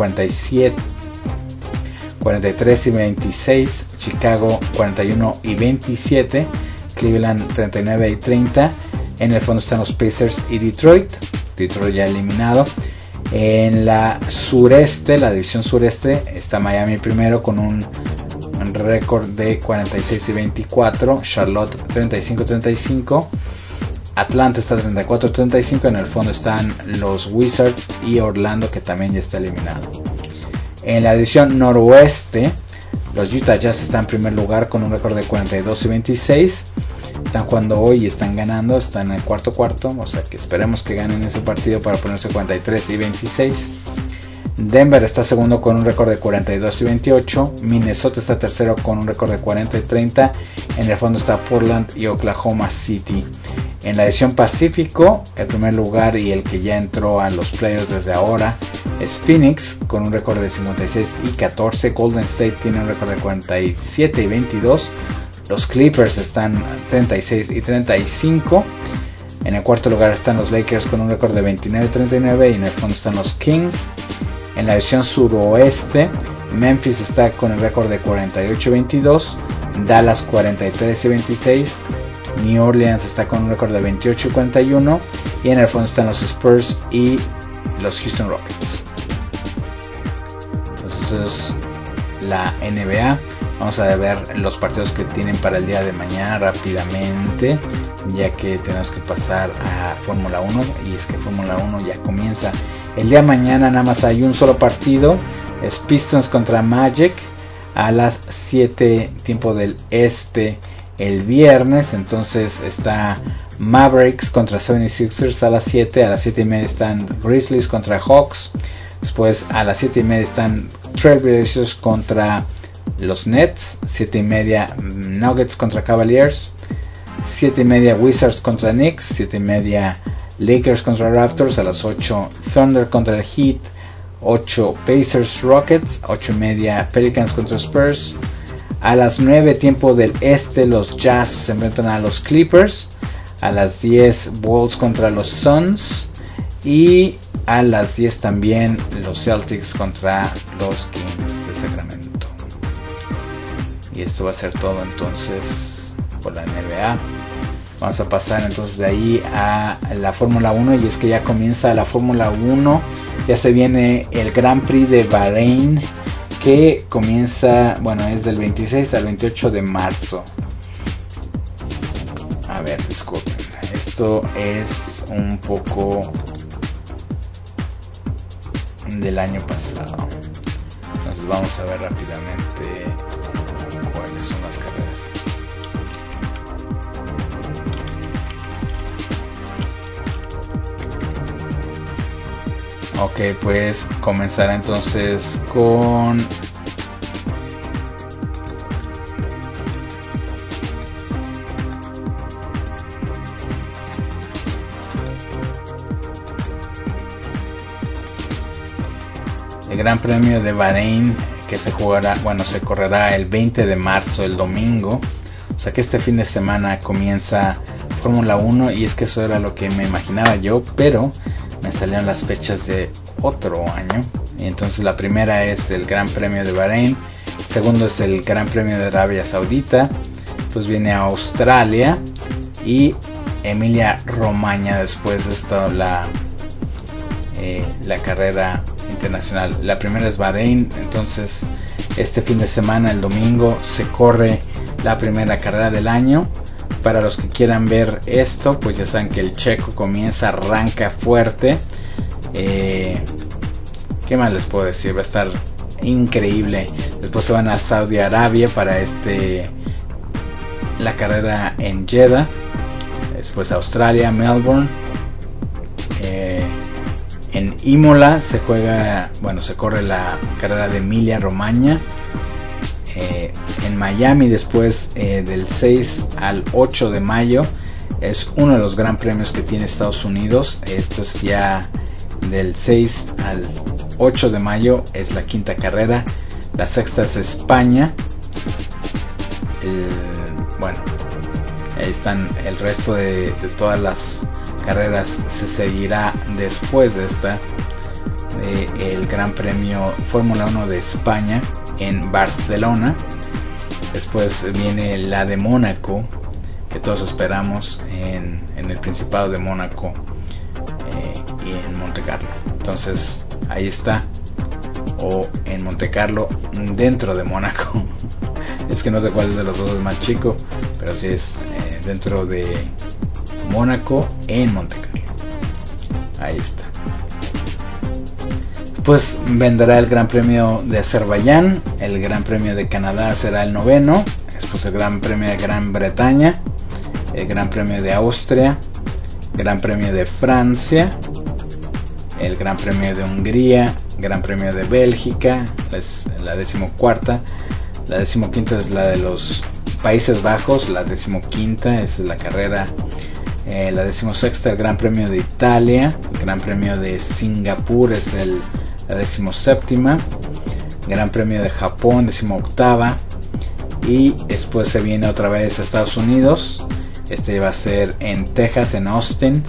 43 y 26, Chicago 41 y 27, Cleveland 39 y 30, en el fondo están los Pacers y Detroit ya eliminado. En la sureste, la división sureste, está Miami primero con un récord de 46 y 24, Charlotte 35 y 35, Atlanta está 34 y 35, en el fondo están los Wizards y Orlando, que también ya está eliminado. En la división noroeste, los Utah Jazz están en primer lugar con un récord de 42 y 26. Están jugando hoy y están ganando, están en el cuarto, o sea que esperemos que ganen ese partido para ponerse 43 y 26. Denver está segundo con un récord de 42 y 28. Minnesota está tercero con un récord de 40 y 30. En el fondo está Portland y Oklahoma City. En la división Pacífico, el primer lugar y el que ya entró a los playoffs desde ahora es Phoenix con un récord de 56 y 14. Golden State tiene un récord de 47 y 22. Los Clippers están 36 y 35. En el cuarto lugar están los Lakers con un récord de 29 y 39. Y en el fondo están los Kings. En la división suroeste, Memphis está con el récord de 48 y 22. Dallas 43 y 26. New Orleans está con un récord de 28 y 41. Y en el fondo están los Spurs y los Houston Rockets. Entonces es la NBA. Vamos a ver los partidos que tienen para el día de mañana rápidamente, ya que tenemos que pasar a Fórmula 1. Y es que Fórmula 1 ya comienza el día de mañana. Nada más hay un solo partido, es Pistons contra Magic a las 7 tiempo del este el viernes. Entonces está Mavericks contra 76ers a las 7. A las 7:30 están Grizzlies contra Hawks. Después a las 7:30 están Trailblazers contra los Nets. 7:30 Nuggets contra Cavaliers. 7:30 Wizards contra Knicks. 7:30 Lakers contra Raptors. A las 8 Thunder contra el Heat. 8 Pacers Rockets. 8:30 Pelicans contra Spurs. A las 9 tiempo del este los Jazz se enfrentan a los Clippers. A las 10 Bulls contra los Suns. Y a las 10 también los Celtics contra los Kings de Sacramento. Y esto va a ser todo entonces por la NBA. Vamos a pasar entonces de ahí a la Fórmula 1. Y es que ya comienza la Fórmula 1. Ya se viene el Grand Prix de Bahrein, que comienza, es del 26 al 28 de marzo. A ver, disculpen. Esto es un poco del año pasado. Entonces vamos a ver rápidamente cuáles son las carreras. Ok, pues comenzará entonces con el Gran Premio de Bahrein, que se correrá el 20 de marzo, el domingo. O sea que este fin de semana comienza Fórmula 1, y es que eso era lo que me imaginaba yo, pero me salieron las fechas de otro año. Y entonces la primera es el Gran Premio de Bahrein, segundo es el Gran Premio de Arabia Saudita, pues viene a Australia y Emilia Romagna después de esto, la carrera internacional. La primera es Bahrein, entonces este fin de semana, el domingo, se corre la primera carrera del año. Para los que quieran ver esto, pues ya saben que el checo arranca fuerte. ¿Qué más les puedo decir? Va a estar increíble. Después se van a Saudi Arabia para la carrera en Jeddah. Después Australia, Melbourne. En Imola se corre la carrera de Emilia Romagna. En Miami, después del 6 al 8 de mayo, es uno de los gran premios que tiene Estados Unidos. Esto es ya del 6 al 8 de mayo, es la quinta carrera. La sexta es España. Ahí están el resto de todas las carreras. Se seguirá después de esta el Gran Premio Fórmula 1 de España en Barcelona. Después viene la de Mónaco, que todos esperamos, en el Principado de Mónaco y en Montecarlo. Entonces ahí está, o en Montecarlo dentro de Mónaco. Es que no sé cuál de los dos es más chico, pero sí es dentro de Mónaco en Montecarlo. Ahí está. Pues vendrá el Gran Premio de Azerbaiyán, el Gran Premio de Canadá será el 9º, después el Gran Premio de Gran Bretaña, el Gran Premio de Austria, Gran Premio de Francia, el Gran Premio de Hungría, Gran Premio de Bélgica, es la 14ª, la 15ª es la de los Países Bajos, la 15ª es la carrera, la 16ª el Gran Premio de Italia, el Gran Premio de Singapur es la 17ª, Gran Premio de Japón 18ª, y después se viene otra vez a Estados Unidos. Este va a ser en Texas, en Austin,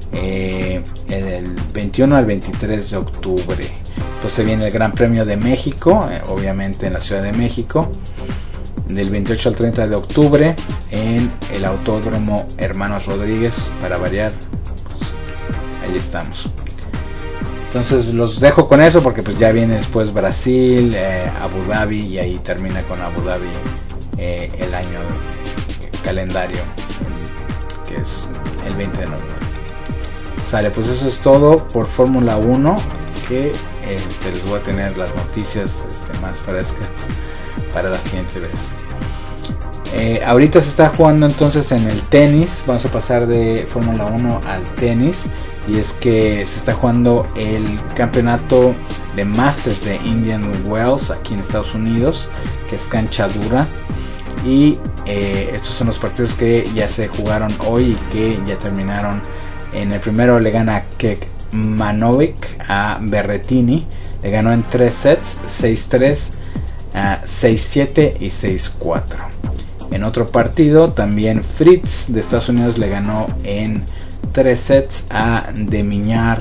el 21 al 23 de octubre. Después se viene el Gran Premio de México, obviamente en la Ciudad de México, del 28 al 30 de octubre en el Autódromo Hermanos Rodríguez, para variar. Pues, ahí estamos. Entonces los dejo con eso, porque pues ya viene después Brasil, Abu Dhabi, y ahí termina con Abu Dhabi el año calendario, que es el 20 de noviembre. Sale, pues eso es todo por Fórmula 1, que les voy a tener las noticias más frescas para la siguiente vez. Ahorita se está jugando entonces en el tenis. Vamos a pasar de Fórmula 1 al tenis, y es que se está jugando el campeonato de Masters de Indian Wells aquí en Estados Unidos, que es cancha dura, y estos son los partidos que ya se jugaron hoy y que ya terminaron. En el primero le gana Kekmanovic a Berrettini, le ganó en 3 sets, 6-3, 6-7 y 6-4. En otro partido también Fritz de Estados Unidos le ganó en 3 sets a De Minaur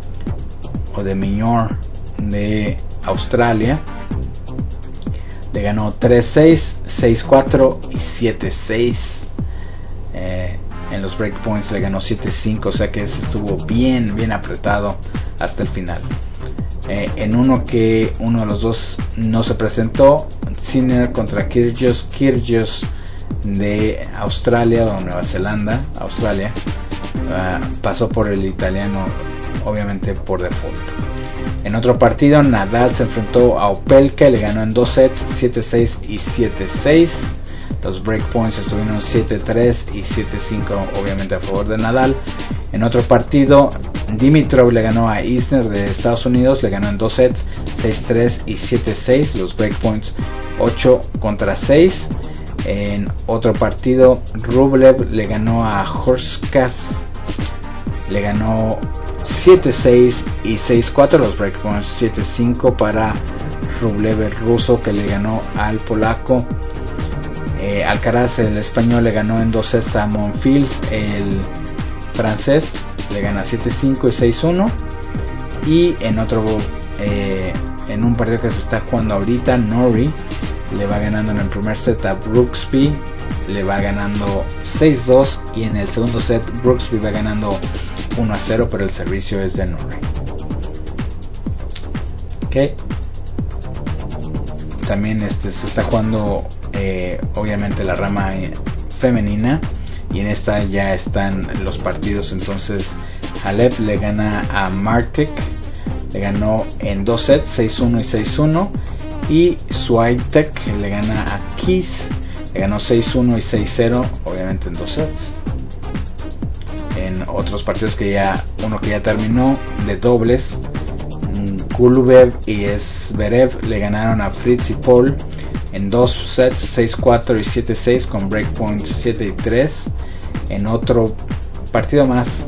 de Australia, le ganó 3-6, 6-4 y 7-6. En los breakpoints le ganó 7-5, o sea que estuvo bien apretado hasta el final. En uno que uno de los dos no se presentó, Sinner contra Kyrgios de Australia o Nueva Zelanda, Australia, pasó por el italiano, obviamente por default. En otro partido, Nadal se enfrentó a Opelka y le ganó en 2 sets, 7-6 y 7-6. Los breakpoints estuvieron 7-3 y 7-5, obviamente a favor de Nadal. En otro partido, Dimitrov le ganó a Isner de Estados Unidos, le ganó en 2 sets, 6-3 y 7-6. Los breakpoints 8-6. En otro partido, Rublev le ganó a Horskas, le ganó 7-6 y 6-4. Los breakpoints 7-5 para Rublev, el ruso, que le ganó al polaco. Alcaraz, el español, le ganó en 2 sets a Monfils, el francés, le gana 7-5 y 6-1. Y en otro en un partido que se está jugando ahorita, Norrie le va ganando en el primer set a Brooksby, le va ganando 6-2, y en el segundo set Brooksby va ganando 1-0, pero el servicio es de Norrie. Ok. También se está jugando obviamente la rama femenina, y en esta ya están los partidos. Entonces Halep le gana a Martic, le ganó en 2 sets, 6-1 y 6-1, y Swiatek le gana a Kiss, le ganó 6-1 y 6-0, obviamente en 2 sets. En otros partidos uno que ya terminó de dobles, Golubev y Zverev le ganaron a Fritz y Paul en 2 sets, 6-4 y 7-6, con breakpoints 7-3. En otro partido más,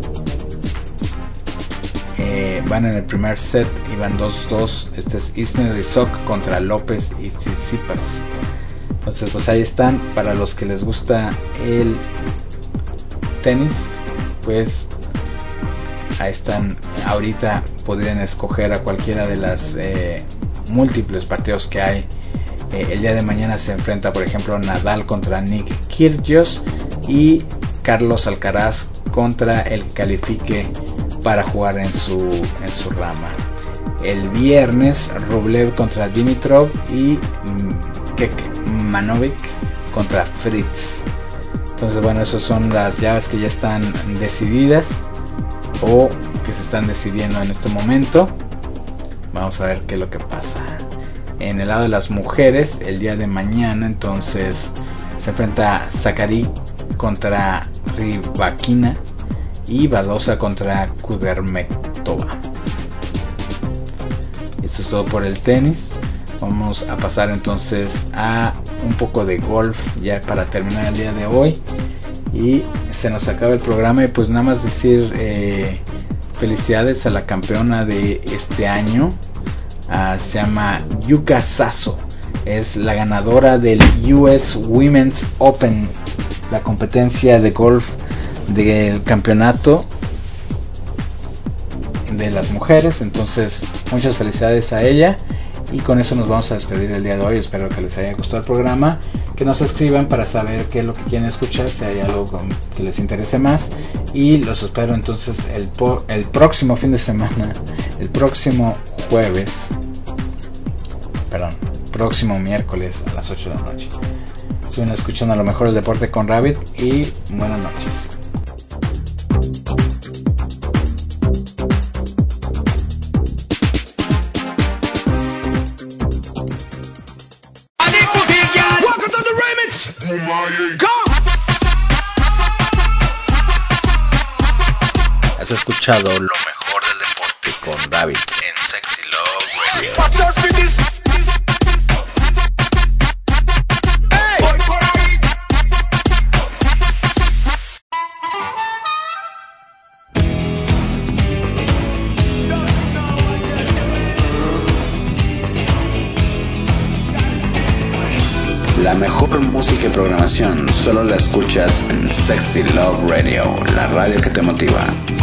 van en el primer set y van 2-2. Este es Isner y Sok contra López y Tsitsipas. Entonces pues ahí están. Para los que les gusta el tenis, pues ahí están. Ahorita podrían escoger a cualquiera de las múltiples partidos que hay. El día de mañana se enfrenta, por ejemplo, Nadal contra Nick Kyrgios y Carlos Alcaraz contra el que califique para jugar en su rama. El viernes Rublev contra Dimitrov y Kekmanovic contra Fritz. Entonces bueno, esas son las llaves que ya están decididas o que se están decidiendo en este momento. Vamos a ver qué es lo que pasa. En el lado de las mujeres, el día de mañana entonces se enfrenta Sakkari contra Rybakina y Badosa contra Kudermetova. Esto es todo por el tenis. Vamos a pasar entonces a un poco de golf ya para terminar el día de hoy, y se nos acaba el programa. Y pues nada más decir felicidades a la campeona de este año. Se llama Yuka Saso, es la ganadora del US Women's Open, la competencia de golf del campeonato de las mujeres. Entonces muchas felicidades a ella, y con eso nos vamos a despedir el día de hoy. Espero que les haya gustado el programa, que nos escriban para saber qué es lo que quieren escuchar, si hay algo que les interese más, y los espero entonces el próximo fin de semana, el próximo próximo miércoles a las 8 de la noche. Estuvieron escuchando a lo mejor el deporte con Rabbit, y buenas noches. Has escuchado lo mejor del deporte con David en Sexy Love Radio. La mejor música y programación solo la escuchas en Sexy Love Radio, la radio que te motiva.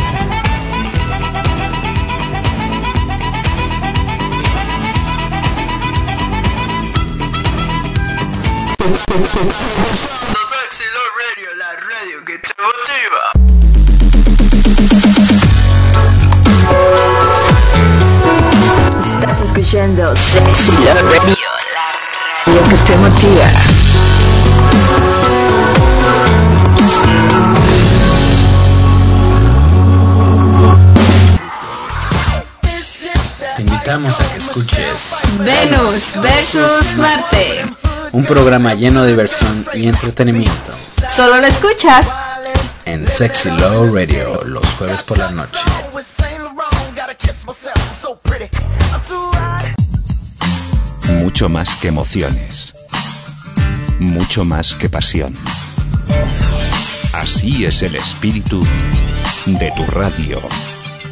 Sexy Love Radio, la radio que te motiva. Estás escuchando Sexy Love Radio, la radio que te motiva. Te invitamos a que escuches Venus versus Marte. un programa lleno de diversión y entretenimiento Solo lo escuchas en Sexy Love Radio los jueves por la noche. Mucho más que emociones, mucho más que pasión. Así es el espíritu de tu radio.